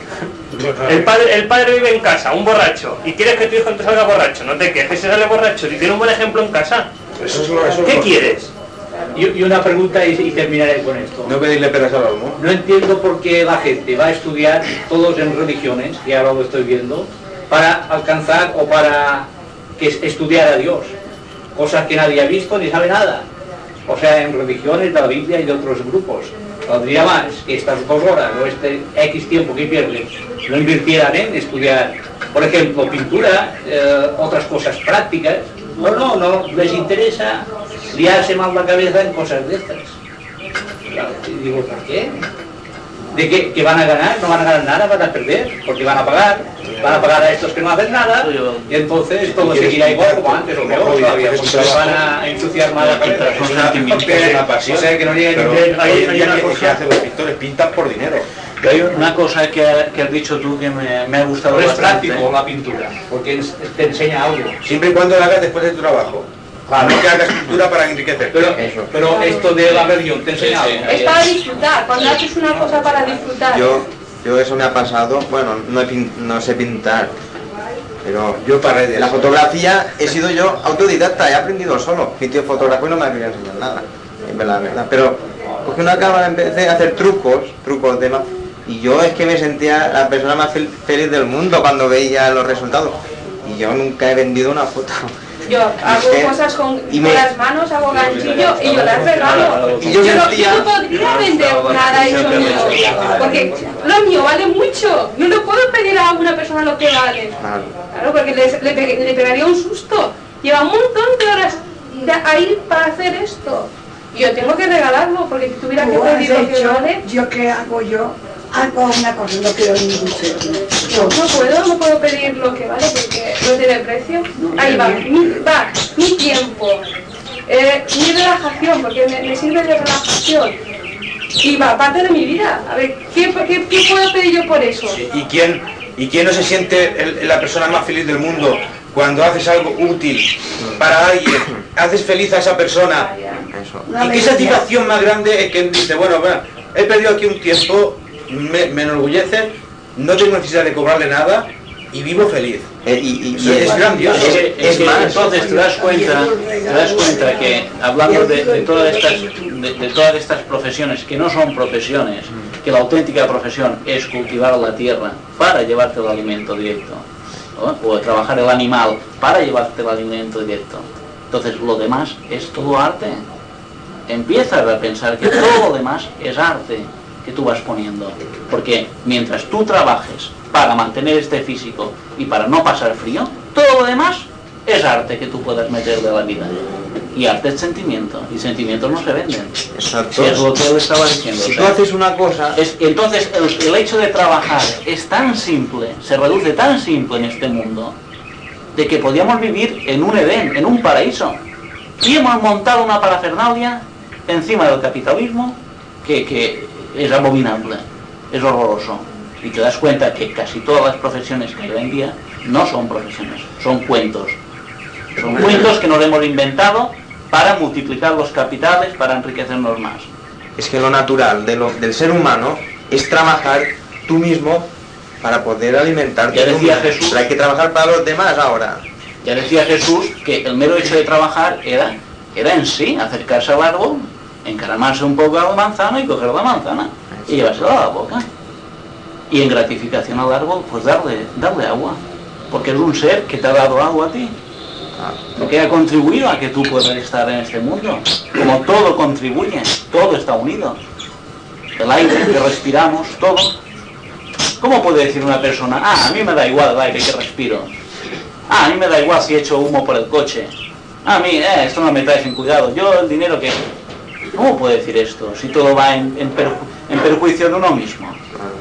El padre, el padre vive en casa, un borracho, y quieres que tu hijo te salga borracho. No te quejes, se sale borracho. Si tiene un buen ejemplo en casa, Eso es lo, eso es ¿qué lo- quieres? Y, y una pregunta y, y terminaré con esto. No pedirle peras al olmo. No entiendo por qué la gente va a estudiar, todos en religiones, que ahora lo estoy viendo, para alcanzar o para que es- estudiar a Dios. Cosas que nadie ha visto ni sabe nada. O sea, en religiones de la Biblia y de otros grupos. Valdría más que estas dos horas o este X tiempo que pierden lo invirtieran en estudiar, por ejemplo, pintura, eh, otras cosas prácticas. No, no, no les interesa liarse mal la cabeza en cosas de estas. Y digo, ¿por qué? ¿De qué, que van a ganar? No van a ganar nada, van a perder, porque van a pagar, van a pagar a estos que no hacen nada, y entonces todo seguirá igual como antes o peor todavía, porque les van a ensuciar mal la cabeza. Es una, es una pasión. O sea, que no lleguen Pero hay- hay hoy en día una que- cosa- que hacen los pintores, pintan por dinero. Pero hay una cosa que, ha- que has dicho tú que me, me ha gustado No es bastante. práctico la pintura, porque es- te enseña algo. Siempre y cuando lo hagas después de tu trabajo. Claro. No que hagas pintura para enriquecer. Pero, pero esto de la religión te enseña algo. Es para disfrutar, cuando haces una cosa para disfrutar. Yo, yo eso me ha pasado, bueno, no, he pin- no sé pintar, pero Yo para redes. la fotografía he sido yo autodidacta, he aprendido solo. Mi tío es fotógrafo y no me ha querido enseñar nada, es verdad, es verdad. Pero porque una cámara empecé a hacer trucos, trucos de más, y yo es que me sentía la persona más fel- feliz del mundo cuando veía los resultados. Y yo nunca he vendido una foto. Yo hago Eh, cosas con, y con me- las manos, hago ganchillo y yo las regalo. Y yo Yo no, sentía- yo no podría vender nada hecho mío, porque lo mío vale mucho. No le puedo pedir a una persona lo que vale. Claro. Claro, porque les- le, pe- le pegaría un susto. Lleva un montón de horas de ahí para hacer esto. Y yo tengo que regalarlo, porque si tuviera que Tú has pedir lo que hecho, vale, yo qué hago yo, hago una cosa, no quiero ningún sitio. no puedo, no puedo pedir lo que vale porque no tiene precio. Ahí va, mi, va, mi tiempo, eh, mi relajación, porque me, me sirve de relajación. Y va, parte de mi vida. A ver, ¿qué, qué, qué puedo pedir yo por eso? ¿Y quién, ¿Y quién no se siente el- la persona más feliz del mundo cuando haces algo útil para alguien? Haces feliz a esa persona. Eso. Una ¿Y qué alegría. satisfacción más grande es que dice, bueno, bueno, he perdido aquí un tiempo, me, me enorgullece, no tengo necesidad de cobrarle nada y vivo feliz? Eh, y, y- Eso y es grandioso. Es, que- es Es que más, entonces te das cuenta, te das cuenta que hablando de, de todas estas de, de todas estas profesiones que no son profesiones, que la auténtica profesión es cultivar la tierra para llevarte el alimento directo, ¿no? O trabajar el animal para llevarte el alimento directo. Entonces lo demás es todo arte. Empiezas a pensar que todo lo demás es arte que tú vas poniendo, porque mientras tú trabajes para mantener este físico y para no pasar frío, todo lo demás es arte que tú puedas meter de la vida. Y arte es sentimiento, y sentimientos no se venden. Exacto. Es lo que él estaba diciendo. Si o tú sea, haces una cosa, es- entonces el, el hecho de trabajar es tan simple, se reduce tan simple en este mundo, de que podíamos vivir en un Edén, en un paraíso. Y hemos montado una parafernalia encima del capitalismo que, que es abominable, es horroroso. Y te das cuenta que casi todas las profesiones que hay hoy en día no son profesiones, son cuentos. Son cuentos que nos hemos inventado para multiplicar los capitales, para enriquecernos más. es que lo natural de lo- del ser humano es trabajar tú mismo para poder alimentarte. Ya tú decía mismo. Jesús. Pero hay que trabajar para los demás ahora. Ya decía Jesús que el mero hecho de trabajar era, era en sí acercarse al árbol, encaramarse un poco a la manzana y coger la manzana y llevársela a la boca. Y en gratificación al árbol, pues darle, darle agua, porque es un ser que te ha dado agua a ti, que ha contribuido a que tú puedas estar en este mundo. Como todo contribuye, todo está unido. El aire que respiramos, todo. ¿Cómo puede decir una persona, ah, a mí me da igual el aire que respiro? Ah, a mí me da igual si echo humo por el coche. Ah, a mí, eh, esto no me trae sin cuidado. Yo el dinero que... ¿Cómo puede decir esto si todo va en, en, perju- en perjuicio de uno mismo?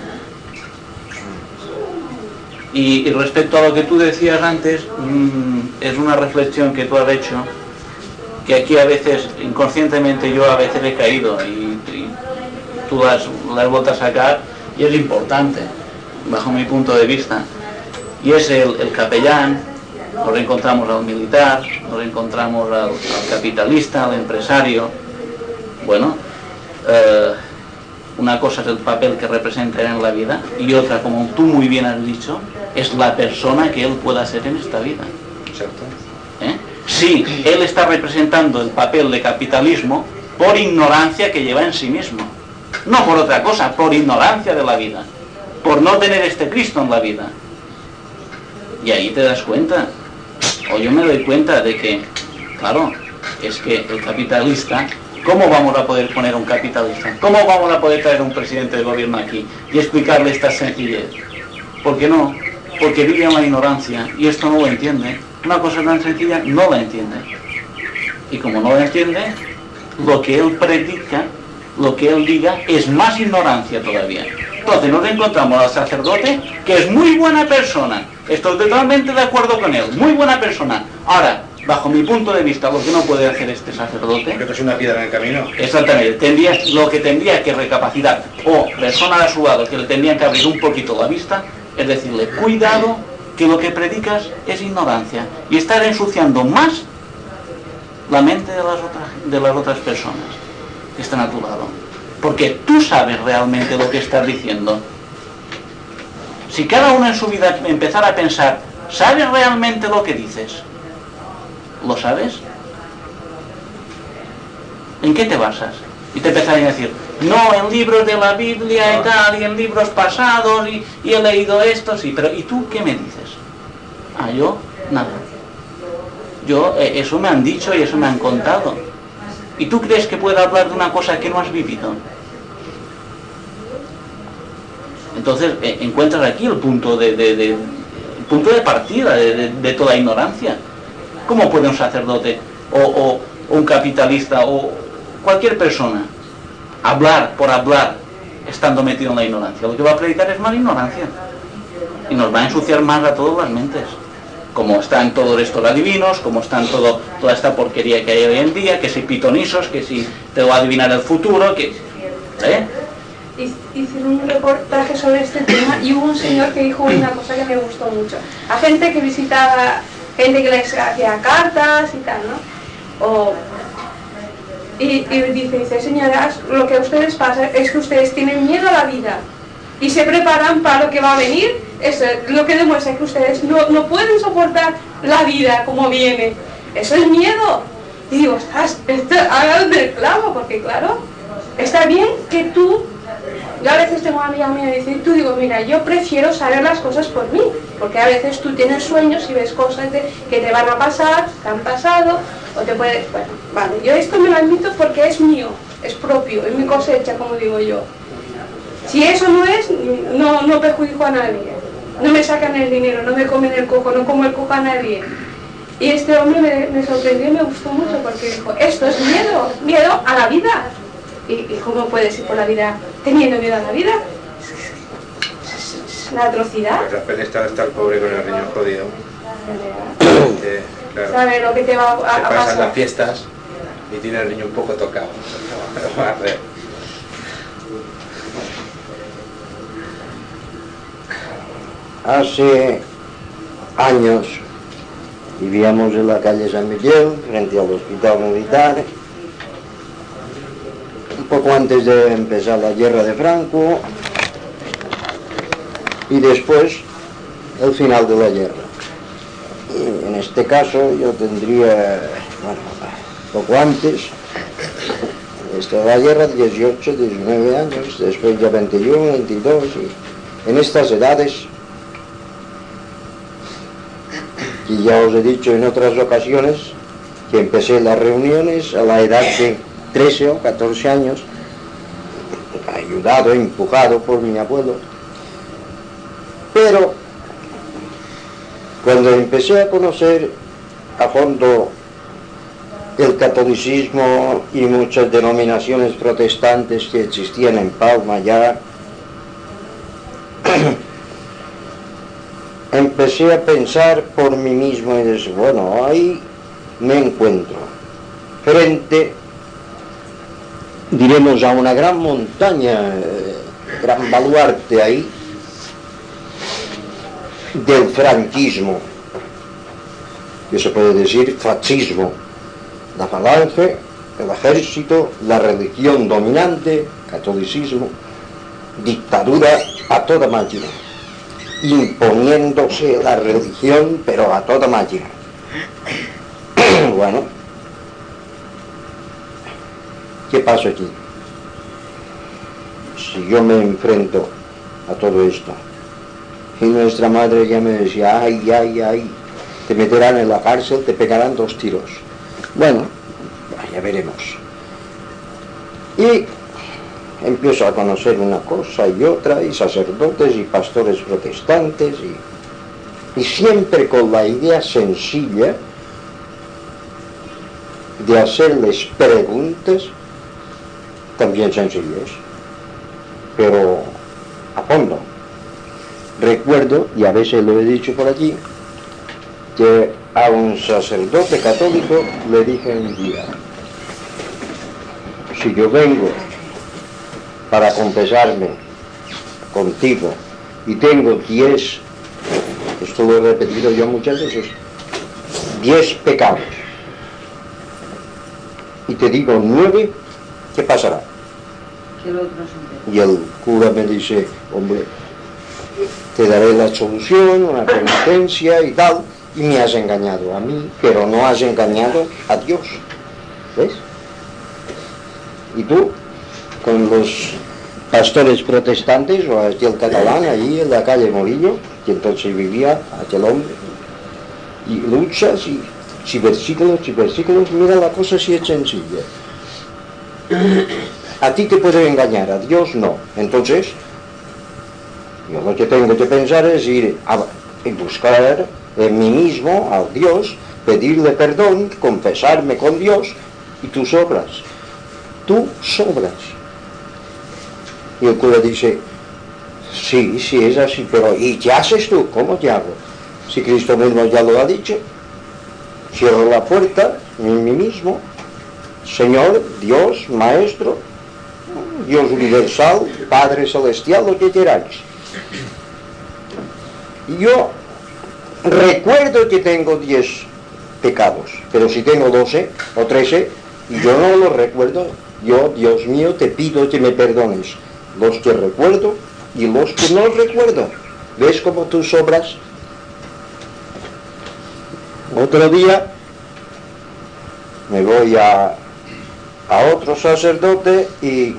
Y, y respecto a lo que tú decías antes, mmm, es una reflexión que tú has hecho, que aquí a veces, inconscientemente yo a veces he caído y, y tú las, las vueltas a sacar, y es importante, bajo mi punto de vista. Y es el, el capellán, nos encontramos al militar, nos encontramos al, al capitalista, al empresario. Bueno, eh, Una cosa es el papel que representa en la vida y otra, como tú muy bien has dicho, es la persona que él pueda ser en esta vida. Exacto. ¿Eh? Sí, él está representando el papel de capitalismo por ignorancia que lleva en sí mismo. No por otra cosa, por ignorancia de la vida. Por no tener este Cristo en la vida. Y ahí te das cuenta, o yo me doy cuenta de que, claro, es que el capitalista, ¿cómo vamos a poder poner a un capitalista? ¿Cómo vamos a poder traer a un presidente de gobierno aquí y explicarle esta sencillez? ¿Por qué no? Porque vive en la ignorancia y esto no lo entiende. Una cosa tan sencilla no la entiende. Y como no la entiende, lo que él predica, lo que él diga, es más ignorancia todavía. Entonces nos encontramos al sacerdote, que es muy buena persona. Estoy totalmente de acuerdo con él, muy buena persona. Ahora, bajo mi punto de vista, lo que no puede hacer este sacerdote... Porque es una piedra en el camino. Exactamente, tendría, lo que tendría que recapacitar, o personas a su lado que le tendrían que abrir un poquito la vista, es decirle, cuidado, que lo que predicas es ignorancia, y estás ensuciando más la mente de las otras, de las otras personas que están a tu lado. Porque tú sabes realmente lo que estás diciendo. Si cada uno en su vida empezara a pensar, ¿sabes realmente lo que dices? ¿Lo sabes? ¿En qué te basas? Y te empezarían a decir, no, en libros de la Biblia y tal, y en libros pasados, y, y he leído esto, sí, pero ¿y tú qué me dices? Ah, yo, nada. Yo, eh, eso me han dicho y eso me han contado. ¿Y tú crees que puedo hablar de una cosa que no has vivido? Entonces, eh, encuentras aquí el punto de, de, de, el punto de partida de, de, de toda ignorancia. ¿Cómo puede un sacerdote o, o, o un capitalista o cualquier persona hablar por hablar estando metido en la ignorancia? Lo que va a predicar es más ignorancia y nos va a ensuciar más a todas las mentes, como están todos estos adivinos, como están todo, toda esta porquería que hay hoy en día, que si pitonisos, que si te va a adivinar el futuro, que... ¿eh? Hicieron un reportaje sobre este tema y hubo un señor que dijo una cosa que me gustó mucho. A gente que visitaba, gente que les hacía cartas y tal, ¿no? O, y, y dice, dice, señoras, lo que a ustedes pasa es que ustedes tienen miedo a la vida y se preparan para lo que va a venir. Eso es lo que demuestra que ustedes no, no pueden soportar la vida como viene. Eso es miedo. Y digo, estás, estás hablando del clavo, porque claro, está bien que tú... Yo a veces tengo una amiga mía y dice, tú digo, mira, yo prefiero saber las cosas por mí, porque a veces tú tienes sueños y ves cosas de, que te van a pasar, te han pasado, o te puedes, bueno, vale, yo esto me lo admito porque es mío, es propio, es mi cosecha, como digo yo. Si eso no es, no, no perjudico a nadie, no me sacan el dinero, no me comen el coco, no como el coco a nadie. Y este hombre me, me sorprendió y me gustó mucho porque dijo, esto es miedo, miedo a la vida. ¿Y, y cómo puedes ir por la vida teniendo miedo a la vida? Es una atrocidad. Otra vez está, está el pobre con el riñón jodido. Eh, claro. ¿Sabes lo que te va a, a Se pasan pasar? las fiestas y tiene el riñón un poco tocado. Hace años vivíamos en la calle San Miguel, frente al hospital militar, un poco antes de empezar la guerra de Franco y después el final de la guerra. Y en este caso yo tendría, bueno, poco antes, esta la guerra, dieciocho, diecinueve años, después ya veintiuno, veintidós, y en estas edades, y ya os he dicho en otras ocasiones que empecé las reuniones a la edad de trece o catorce años, ayudado, empujado por mi abuelo. Pero cuando empecé a conocer a fondo el catolicismo y muchas denominaciones protestantes que existían en Palma ya, empecé a pensar por mí mismo y decir, bueno, ahí me encuentro frente, diremos, a una gran montaña, eh, gran baluarte ahí del franquismo, que se puede decir fascismo, la falange, el ejército, la religión dominante, catolicismo, dictadura a toda máquina, imponiéndose la religión, pero a toda máquina. Bueno, ¿qué pasa aquí? Si yo me enfrento a todo esto, y nuestra madre ya me decía, ay, ay, ay, te meterán en la cárcel, te pegarán dos tiros. Bueno, ya veremos. Y empiezo a conocer una cosa y otra, y sacerdotes y pastores protestantes, y, y siempre con la idea sencilla de hacerles preguntas también sencillas, pero a fondo. Recuerdo, y a veces lo he dicho por aquí, que a un sacerdote católico le dije un día, si yo vengo para confesarme contigo y tengo diez, esto lo he repetido yo muchas veces, diez pecados, y te digo nueve, ¿qué pasará? Que el otro se Y el cura me dice, hombre, te daré la solución, una penitencia y tal, y me has engañado a mí, pero no has engañado a Dios. ¿Ves? Y tú, con los pastores protestantes, o aquel catalán allí en la calle Morillo, que entonces vivía aquel hombre, y luchas, y si versículos, y versículos, mira, la cosa sí es sencilla. A ti te puede engañar, a Dios no. Entonces, yo lo que tengo que pensar es ir a buscar en mí mismo al Dios, pedirle perdón, confesarme con Dios, y tú sobras. Tú sobras. Y el cura dice, sí, sí es así, pero ¿y qué haces tú? ¿Cómo te hago? Si Cristo mismo ya lo ha dicho, cierro la puerta en mí mismo, Señor, Dios, Maestro, Dios universal, Padre celestial, lo que queráis. Y yo recuerdo que tengo diez pecados, pero si tengo doce o trece y yo no los recuerdo, yo, Dios mío, te pido que me perdones los que recuerdo y los que no recuerdo. ¿Ves cómo tú sobras? Otro día me voy a, a otro sacerdote y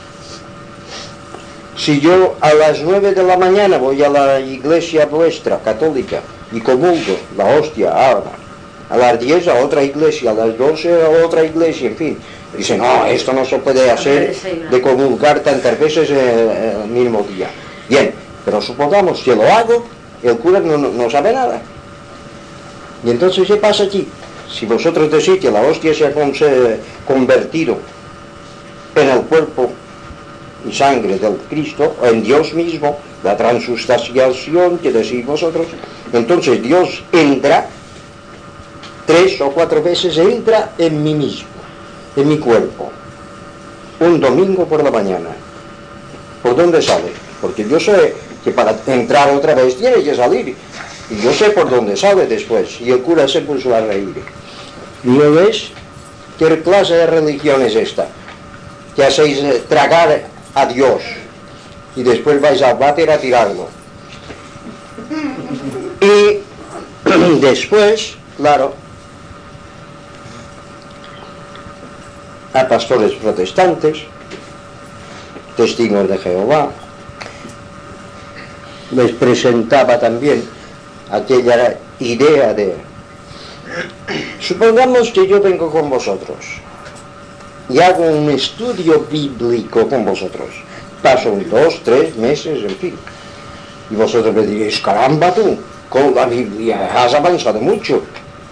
si yo a las nueve de la mañana voy a la iglesia vuestra católica y comulgo la hostia, a, a las diez a otra iglesia, a las doce a otra iglesia, en fin, dice, no, esto no se puede hacer de comulgar tantas veces el mismo día. Bien, pero supongamos que lo hago, el cura no, no, no sabe nada. Y entonces, ¿qué pasa aquí? Si vosotros decís que la hostia se ha convertido en el cuerpo y sangre del Cristo, o en Dios mismo, la transustanciación que decís vosotros, entonces Dios entra, tres o cuatro veces entra en mí mismo, en mi cuerpo, un domingo por la mañana. ¿Por dónde sale? Porque yo sé que para entrar otra vez tiene que salir, y yo sé por dónde sale después, y el cura se puso a reír. ¿Y no ves? ¿Qué clase de religión es esta? Que hacéis tragar a Dios y después vais al váter a tirarlo. Y después, claro, a pastores protestantes, testigos de Jehová, les presentaba también aquella idea de, supongamos que yo vengo con vosotros y hago un estudio bíblico con vosotros, paso un dos, tres meses, en fin, y vosotros me diréis, caramba tú, con la Biblia has avanzado mucho.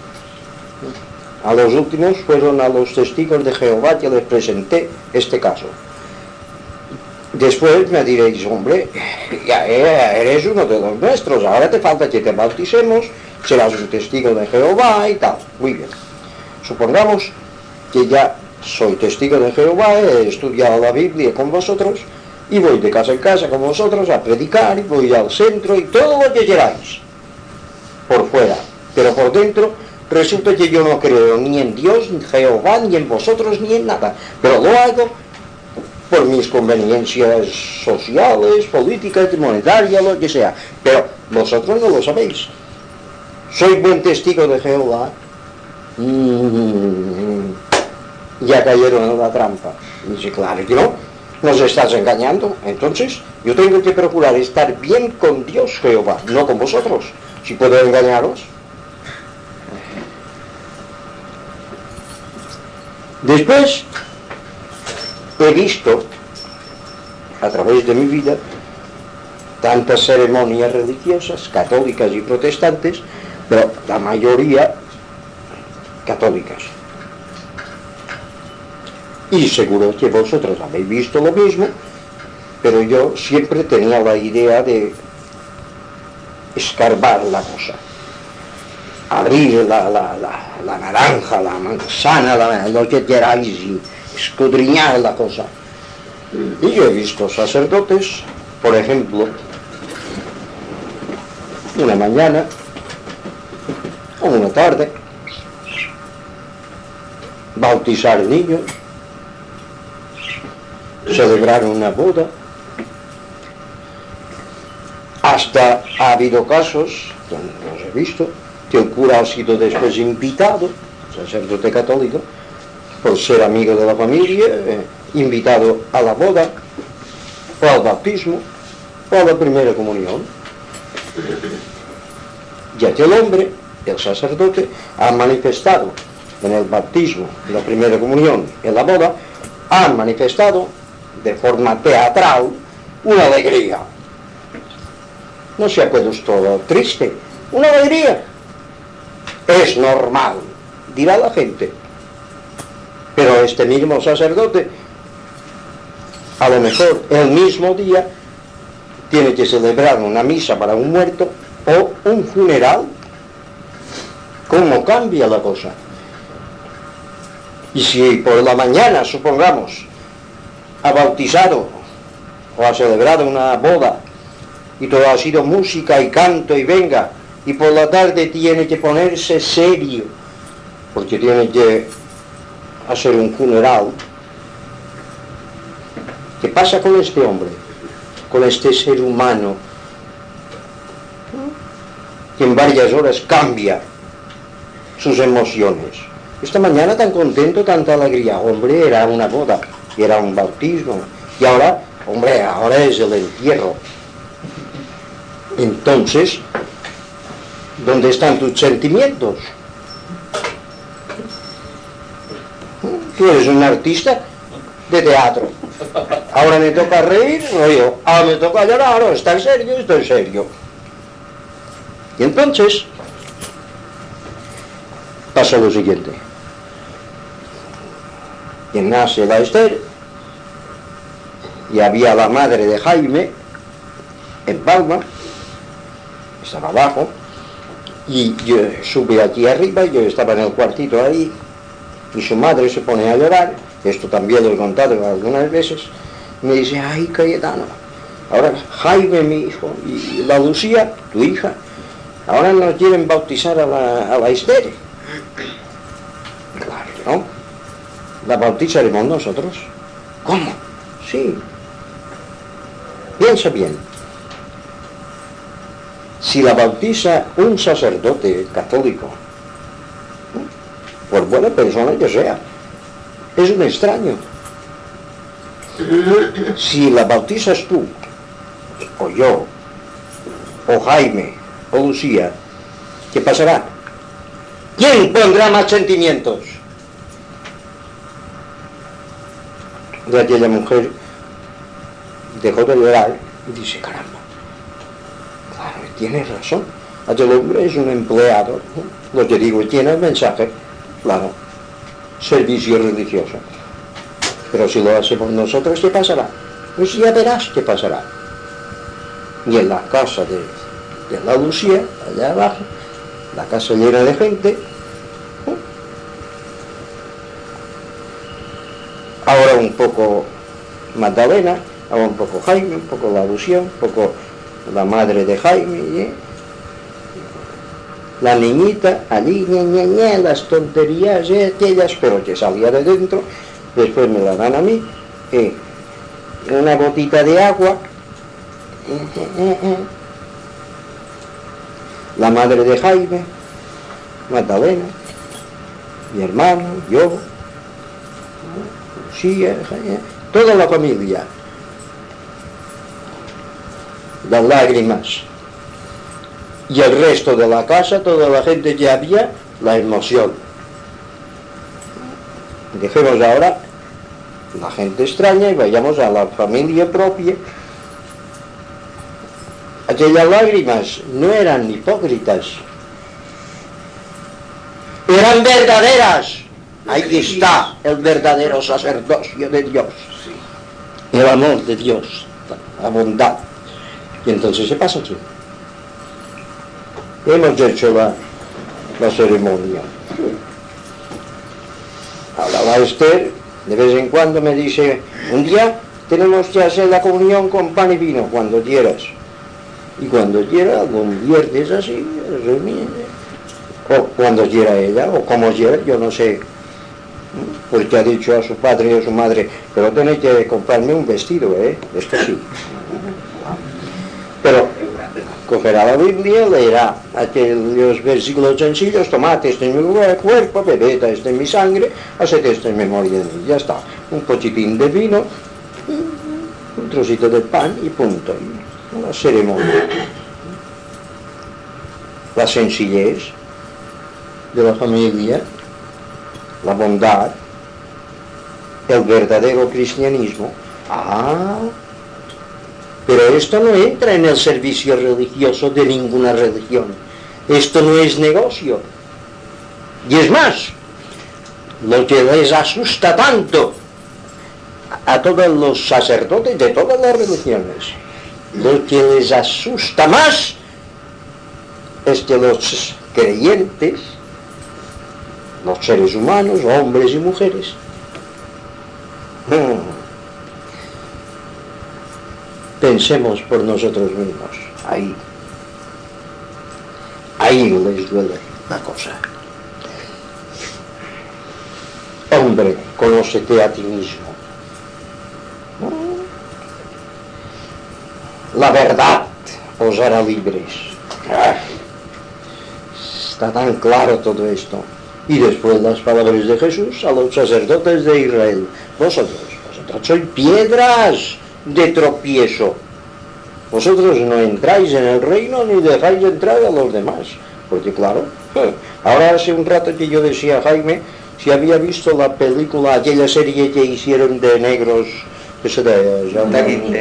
A los últimos fueron a los testigos de Jehová que les presenté este caso. Después me diréis, hombre, ya eres uno de los nuestros, ahora te falta que te bauticemos, serás un testigo de Jehová y tal. Muy bien. Supongamos que ya soy testigo de Jehová, he estudiado la Biblia con vosotros y voy de casa en casa con vosotros a predicar y voy al centro y todo lo que queráis por fuera, pero por dentro resulta que yo no creo ni en Dios, ni en Jehová, ni en vosotros, ni en nada, pero lo hago por mis conveniencias sociales, políticas, monetarias, lo que sea. Pero vosotros no lo sabéis. Soy buen testigo de Jehová. Mm, ya cayeron en la trampa. Y dice, claro que no, nos estás engañando. Entonces yo tengo que procurar estar bien con Dios Jehová, no con vosotros. Si puedo engañaros. Después he visto a través de mi vida tantas ceremonias religiosas, católicas y protestantes, pero la mayoría católicas. Y seguro que vosotros habéis visto lo mismo, pero yo siempre tenía la idea de escarbar la cosa, abrir la, la, la, la naranja, la manzana, la, lo que queráis, y escudriñar la cosa. Y yo he visto sacerdotes, por ejemplo, una mañana o una tarde, bautizar niños, celebrar una boda. Hasta ha habido casos, los he visto, que el cura ha sido después invitado, sacerdote católico, por ser amigo de la familia, eh, invitado a la boda, o al bautismo, o a la primera comunión. Y aquel hombre, el sacerdote, ha manifestado en el bautismo, en la primera comunión, en la boda, ha manifestado de forma teatral una alegría. No se ha puesto triste, una alegría. Es normal, dirá la gente. Pero este mismo sacerdote, a lo mejor el mismo día, tiene que celebrar una misa para un muerto o un funeral. ¿Cómo cambia la cosa? Y si por la mañana, supongamos, ha bautizado o ha celebrado una boda y todo ha sido música y canto y venga, y por la tarde tiene que ponerse serio porque tiene que hacer un funeral, ¿qué pasa con este hombre, con este ser humano que en varias horas cambia sus emociones? Esta mañana tan contento, tanta alegría, hombre, era una boda, era un bautismo, y ahora, hombre, ahora es el entierro. Entonces, ¿dónde están tus sentimientos? Tú eres un artista de teatro. Ahora me toca reír, no yo. Ahora me toca llorar, o estar serio, estoy serio. Y entonces, pasa lo siguiente. Y nace la Esther, y había la madre de Jaime en Palma, estaba abajo, y yo sube aquí arriba, yo estaba en el cuartito ahí, y su madre se pone a llorar. Esto también lo he contado algunas veces. Me dice, ay, Cayetano, ahora Jaime, mi hijo, y la Lucía, tu hija, ahora nos quieren bautizar a la, a la Esther. Claro que no, la bautizaremos nosotros. ¿Cómo? Sí. Piensa bien. Si la bautiza un sacerdote católico, por buena persona que sea, es un extraño. Si la bautizas tú, o yo, o Jaime, o Lucía, ¿qué pasará? ¿Quién pondrá más sentimientos? De aquella mujer dejó de llorar y dice, caramba, claro, tiene razón, aquel hombre es un empleado, ¿no? Lo que digo, tiene el mensaje, claro, servicio religioso. Pero si lo hacemos nosotros, ¿qué pasará? Pues ya verás qué pasará. Y en la casa de, de la Lucía, allá abajo, la casa llena de gente, ¿eh? Ahora un poco Magdalena, ahora un poco Jaime, un poco la Lucía, un poco la madre de Jaime, ¿eh? La niñita, allí, ñe, ñe, ñe, las tonterías, ¿eh? Aquellas, pero que salía de dentro, después me la dan a mí, ¿eh? una gotita de agua. La madre de Jaime, Magdalena, mi hermano, yo, Lucía, toda la familia. Las lágrimas. Y el resto de la casa, toda la gente ya había la emoción. Dejemos ahora la gente extraña y vayamos a la familia propia. Aquellas lágrimas no eran hipócritas, eran verdaderas. Ahí está el verdadero sacerdocio de Dios, el amor de Dios, la bondad. Y entonces se pasa aquí. Hemos hecho la, la ceremonia. Ahora la Esther de vez en cuando me dice, un día tenemos que hacer la comunión con pan y vino, cuando quieras. Y cuando quiera, algún viernes así, o cuando quiera ella, o como quiera, yo no sé, porque ha dicho a su padre y a su madre, pero tenéis que comprarme un vestido, ¿eh? Esto sí. Pero cogerá la Biblia, leerá aquellos versículos sencillos, tomad, este es mi cuerpo, bebed, este es mi sangre, haced esto en memoria de mí. Ya está, un pochitín de vino, un trocito de pan y punto. Una ceremonia. La sencillez de la familia, la bondad, el verdadero cristianismo. Ah, pero esto no entra en el servicio religioso de ninguna religión. Esto no es negocio. Y es más, lo que les asusta tanto a todos los sacerdotes de todas las religiones, lo que les asusta más es que los creyentes, los seres humanos, hombres y mujeres, hmm, pensemos por nosotros mismos. Ahí, ahí les duele la cosa. Hombre, conócete a ti mismo. La verdad os hará libres. Está tan claro todo esto. Y después las palabras de Jesús a los sacerdotes de Israel. Vosotros, vosotros sois piedras de tropiezo. Vosotros no entráis en el reino ni dejáis de entrar a los demás. Porque claro, ahora hace un rato que yo decía a Jaime si había visto la película, aquella serie que hicieron de negros, eso de, ya,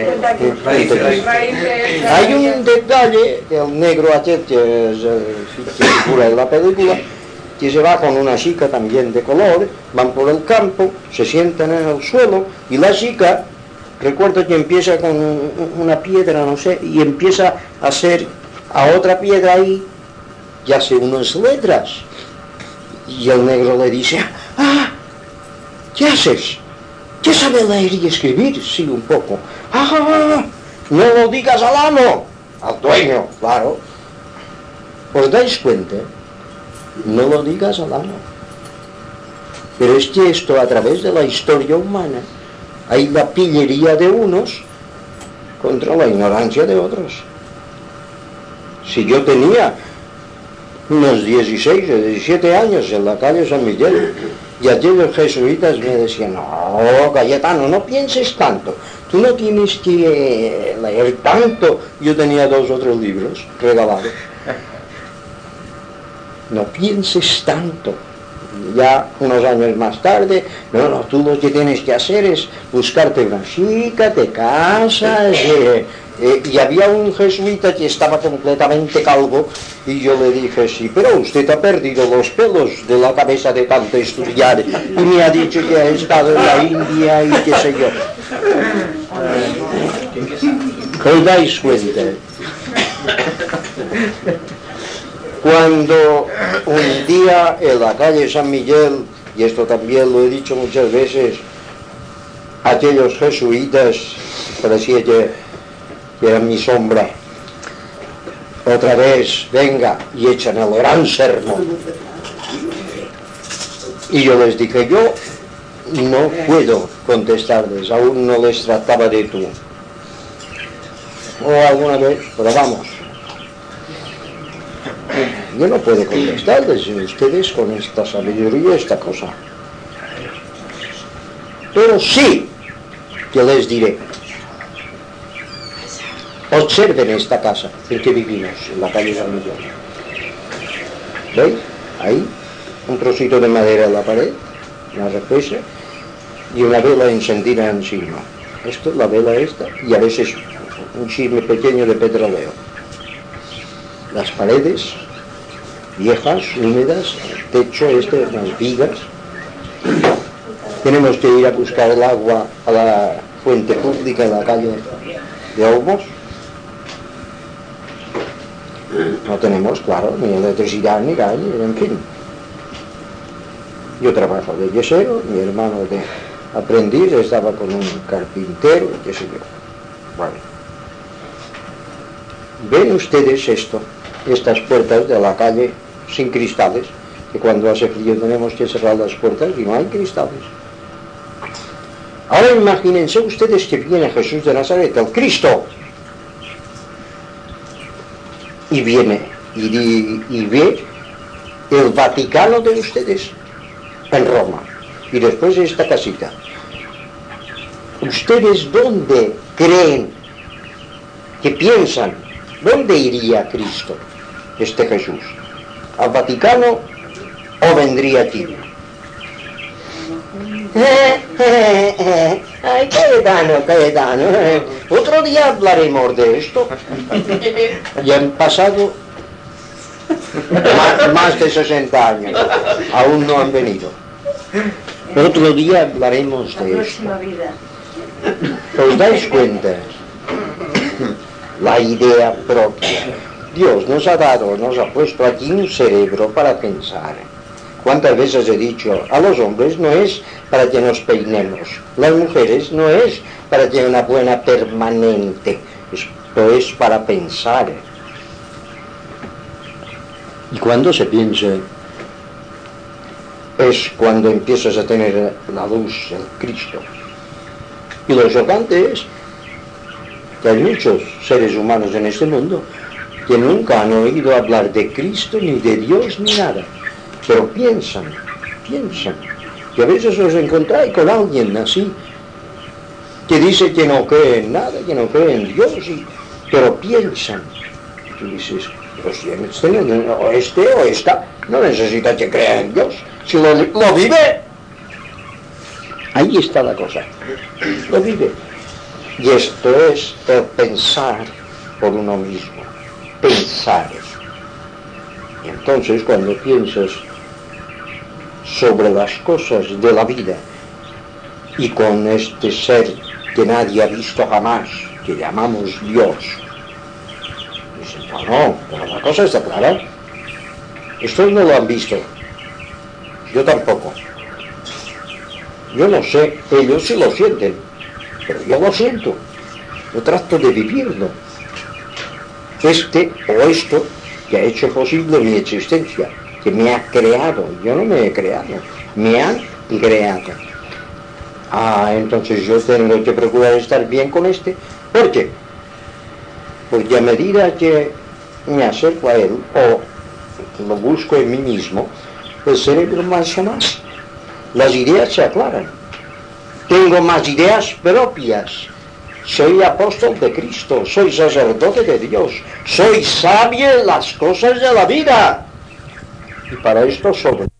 hay un detalle del negro aquel que, que figura en la película, que se va con una chica también de color, van por el campo, se sientan en el suelo y la chica, recuerdo que empieza con una piedra, no sé, y empieza a hacer a otra piedra ahí y hace unas letras. Y el negro le dice, ah, ¿qué haces? ¿Qué sabe leer y escribir? Sí, un poco. Ah, no lo digas al amo, al dueño, claro. ¿Os dais cuenta? No lo digas al amo. Pero es que esto, a través de la historia humana, hay la pillería de unos contra la ignorancia de otros. Si yo tenía unos dieciséis, diecisiete años en la calle San Miguel, y aquellos jesuitas me decían, no, Cayetano, no pienses tanto, tú no tienes que leer tanto. Yo tenía dos o tres libros regalados. No pienses tanto. Ya unos años más tarde, no, no, tú lo que tienes que hacer es buscarte una chica, te casas, eh, eh, y había un jesuita que estaba completamente calvo, y yo le dije, sí, pero usted ha perdido los pelos de la cabeza de tanto estudiar, y me ha dicho que ha estado en la India y qué sé yo. ¿Os dais cuenta? Cuando un día en la calle San Miguel, y esto también lo he dicho muchas veces, aquellos jesuitas, parecía que, que eran mi sombra, otra vez, venga, y echan el gran sermón. Y yo les dije, yo no puedo contestarles, aún no les trataba de tú. O alguna vez, pero vamos. Yo no puedo contestarles, ustedes con esta sabiduría, esta cosa. Pero sí que les diré. Observen esta casa en que vivimos, en la calle San Miguel. ¿Veis? Ahí, un trocito de madera en la pared, una repisa, y una vela encendida encima. Esto, la vela esta, y a veces un chisme pequeño de petróleo. Las paredes viejas, húmedas, el techo este, las vigas. Tenemos que ir a buscar el agua a la fuente pública en la calle de Olmos. No tenemos, claro, ni electricidad, ni gas, ni en fin. Yo trabajo de yesero, mi hermano de aprendiz estaba con un carpintero, qué sé yo. Bueno. ¿Ven ustedes esto? Estas puertas de la calle sin cristales, que cuando hace frío tenemos que cerrar las puertas y no hay cristales. Ahora imagínense ustedes que viene Jesús de Nazaret, el Cristo, y viene y, y ve el Vaticano de ustedes en Roma, y después esta casita. ¿Ustedes dónde creen que piensan? ¿Dónde iría Cristo, este Jesús? ¿Al Vaticano o vendría aquí? Eh, eh, eh. Ay, Cayetano, Cayetano, eh. Otro día hablaremos de esto. Ya han pasado más, más de sesenta años, aún no han venido. Otro día hablaremos de esto. ¿Os dais cuenta? La idea propia. Dios nos ha dado, nos ha puesto aquí un cerebro para pensar. ¿Cuántas veces he dicho? A los hombres no es para que nos peinemos, las mujeres no es para que una buena permanente, esto es para pensar. Y cuando se piensa, es cuando empiezas a tener la luz, el Cristo. Y lo chocante es que hay muchos seres humanos en este mundo que nunca han oído hablar de Cristo, ni de Dios, ni nada. Pero piensan, piensan. Y a veces os encontráis con alguien así, que dice que no cree en nada, que no cree en Dios, y, pero piensan. Y tú dices, pero si este, o este o esta no necesita que crea en Dios, si lo, lo vive. Ahí está la cosa, lo vive. Y esto es el pensar por uno mismo, pensar. Y entonces cuando piensas sobre las cosas de la vida y con este ser que nadie ha visto jamás, que llamamos Dios, dicen, no, no, pero la cosa está clara. Estos no lo han visto, yo tampoco. Yo no sé, ellos sí lo sienten, pero yo lo siento, yo trato de vivirlo. Este o esto que ha hecho posible mi existencia, que me ha creado, yo no me he creado, me han creado. Ah, entonces yo tengo que procurar estar bien con este, ¿por qué? Porque a medida que me acerco a él, o lo busco en mí mismo, el cerebro más o más, las ideas se aclaran. Tengo más ideas propias. Soy apóstol de Cristo, soy sacerdote de Dios, soy sabio en las cosas de la vida. Y para esto sobre